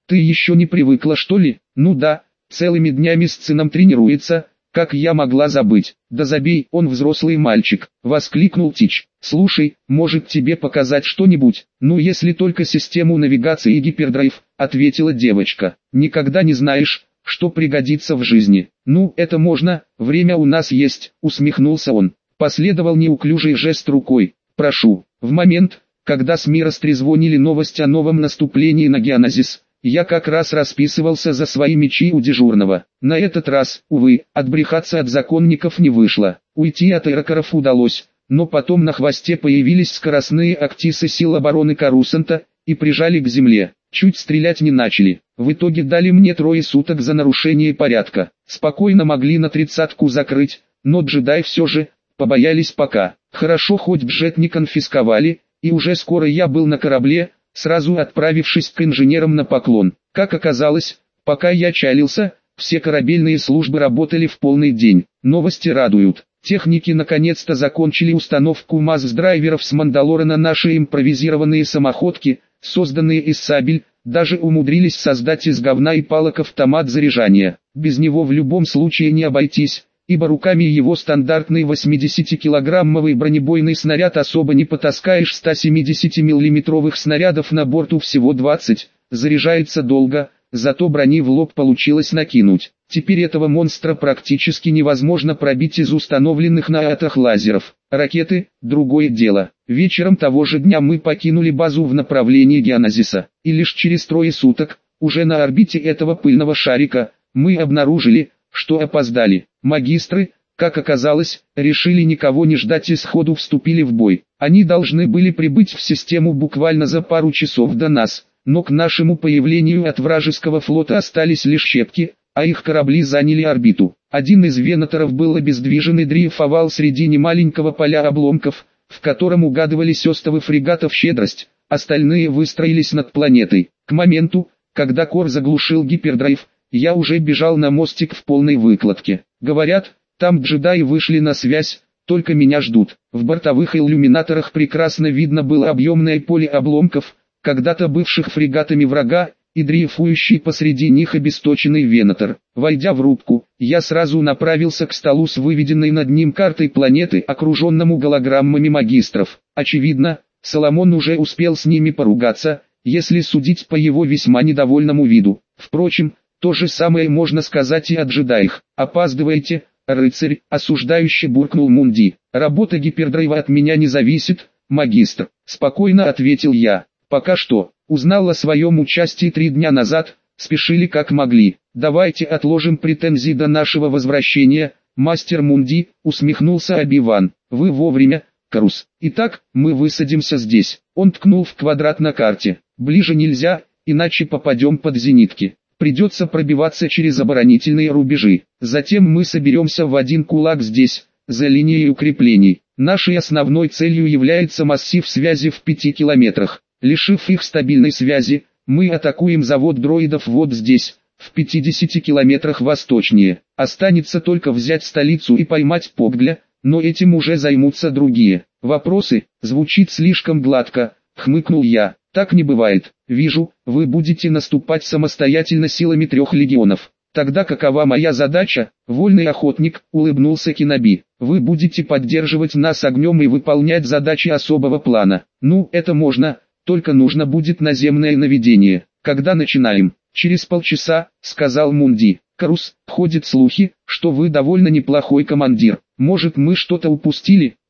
Ты еще не привыкла, что ли? Ну да, целыми днями с сыном тренируется. Как я могла забыть? Да забей, он взрослый мальчик, воскликнул Тич. Слушай, может тебе показать что-нибудь? Ну если только систему навигации и гипердрайв, ответила девочка. Никогда не знаешь, что пригодится в жизни. Ну, это можно, время у нас есть, усмехнулся он. Последовал неуклюжий жест рукой. Прошу. В момент, когда СМИ растрезвонили новость о новом наступлении на Геонозис, я как раз расписывался за свои мечи у дежурного. На этот раз, увы, отбрехаться от законников не вышло. Уйти от эрокоров удалось, но потом на хвосте появились скоростные актисы сил обороны Карусанта и прижали к земле. Чуть стрелять не начали. В итоге дали мне трое суток за нарушение порядка. Спокойно могли на тридцатку закрыть, но джедаи все же побоялись пока. Хорошо хоть джет не конфисковали, и уже скоро я был на корабле, сразу отправившись к инженерам на поклон. Как оказалось, пока я чалился, все корабельные службы работали в полный день. Новости радуют. Техники наконец-то закончили установку масс-драйверов с Мандалора на наши импровизированные самоходки, созданные из сабель, даже умудрились создать из говна и палок автомат заряжания. Без него в любом случае не обойтись, ибо руками его стандартный восьмидесятикилограммовый бронебойный снаряд особо не потаскаешь, ста семидесятимиллиметровых снарядов на борту всего двадцать, заряжается долго, зато брони в лоб получилось накинуть. Теперь этого монстра практически невозможно пробить из установленных на атах лазеров. Ракеты – другое дело. Вечером того же дня мы покинули базу в направлении Геонозиса, и лишь через трое суток, уже на орбите этого пыльного шарика, мы обнаружили, что опоздали. Магистры, как оказалось, решили никого не ждать и сходу вступили в бой. Они должны были прибыть в систему буквально за пару часов до нас, но к нашему появлению от вражеского флота остались лишь щепки, а их корабли заняли орбиту. Один из венаторов был обездвижен и дрейфовал среди немаленького поля обломков, в котором угадывались остовы фрегатов «Щедрость», остальные выстроились над планетой. К моменту, когда Кор заглушил гипердрайв, я уже бежал на мостик в полной выкладке. Говорят, там джедаи вышли на связь, только меня ждут. В бортовых иллюминаторах прекрасно видно было объемное поле обломков, когда-то бывших фрегатами врага, и дрейфующий посреди них обесточенный венатор. Войдя в рубку, я сразу направился к столу с выведенной над ним картой планеты, окруженному голограммами магистров. Очевидно, Соломон уже успел с ними поругаться, если судить по его весьма недовольному виду. Впрочем, то же самое можно сказать и о джедаях. «Опаздываете, рыцарь», — осуждающе буркнул Мунди. «Работа гипердрайва от меня не зависит, магистр», — спокойно ответил я. «Пока что. Узнал о своем участии три дня назад, спешили как могли. Давайте отложим претензии до нашего возвращения, мастер Мунди», — усмехнулся Оби-Ван. «Вы вовремя, Карус. Итак, мы высадимся здесь». Он ткнул в квадрат на карте. «Ближе нельзя, иначе попадем под зенитки. Придется пробиваться через оборонительные рубежи. Затем мы соберемся в один кулак здесь, за линией укреплений. Нашей основной целью является массив связи в пяти километрах. Лишив их стабильной связи, мы атакуем завод дроидов вот здесь, в пятидесяти километрах восточнее. Останется только взять столицу и поймать Погля, но этим уже займутся другие. Вопросы? Звучит слишком гладко, хмыкнул я. Так не бывает. Вижу, вы будете наступать самостоятельно силами трех легионов. Тогда какова моя задача? Вольный охотник, улыбнулся Киноби. Вы будете поддерживать нас огнем и выполнять задачи особого плана. Ну, это можно. Только нужно будет наземное наведение. Когда начинаем? Через полчаса, сказал Мунди. Карус, ходят слухи, что вы довольно неплохой командир. Может, мы что-то упустили?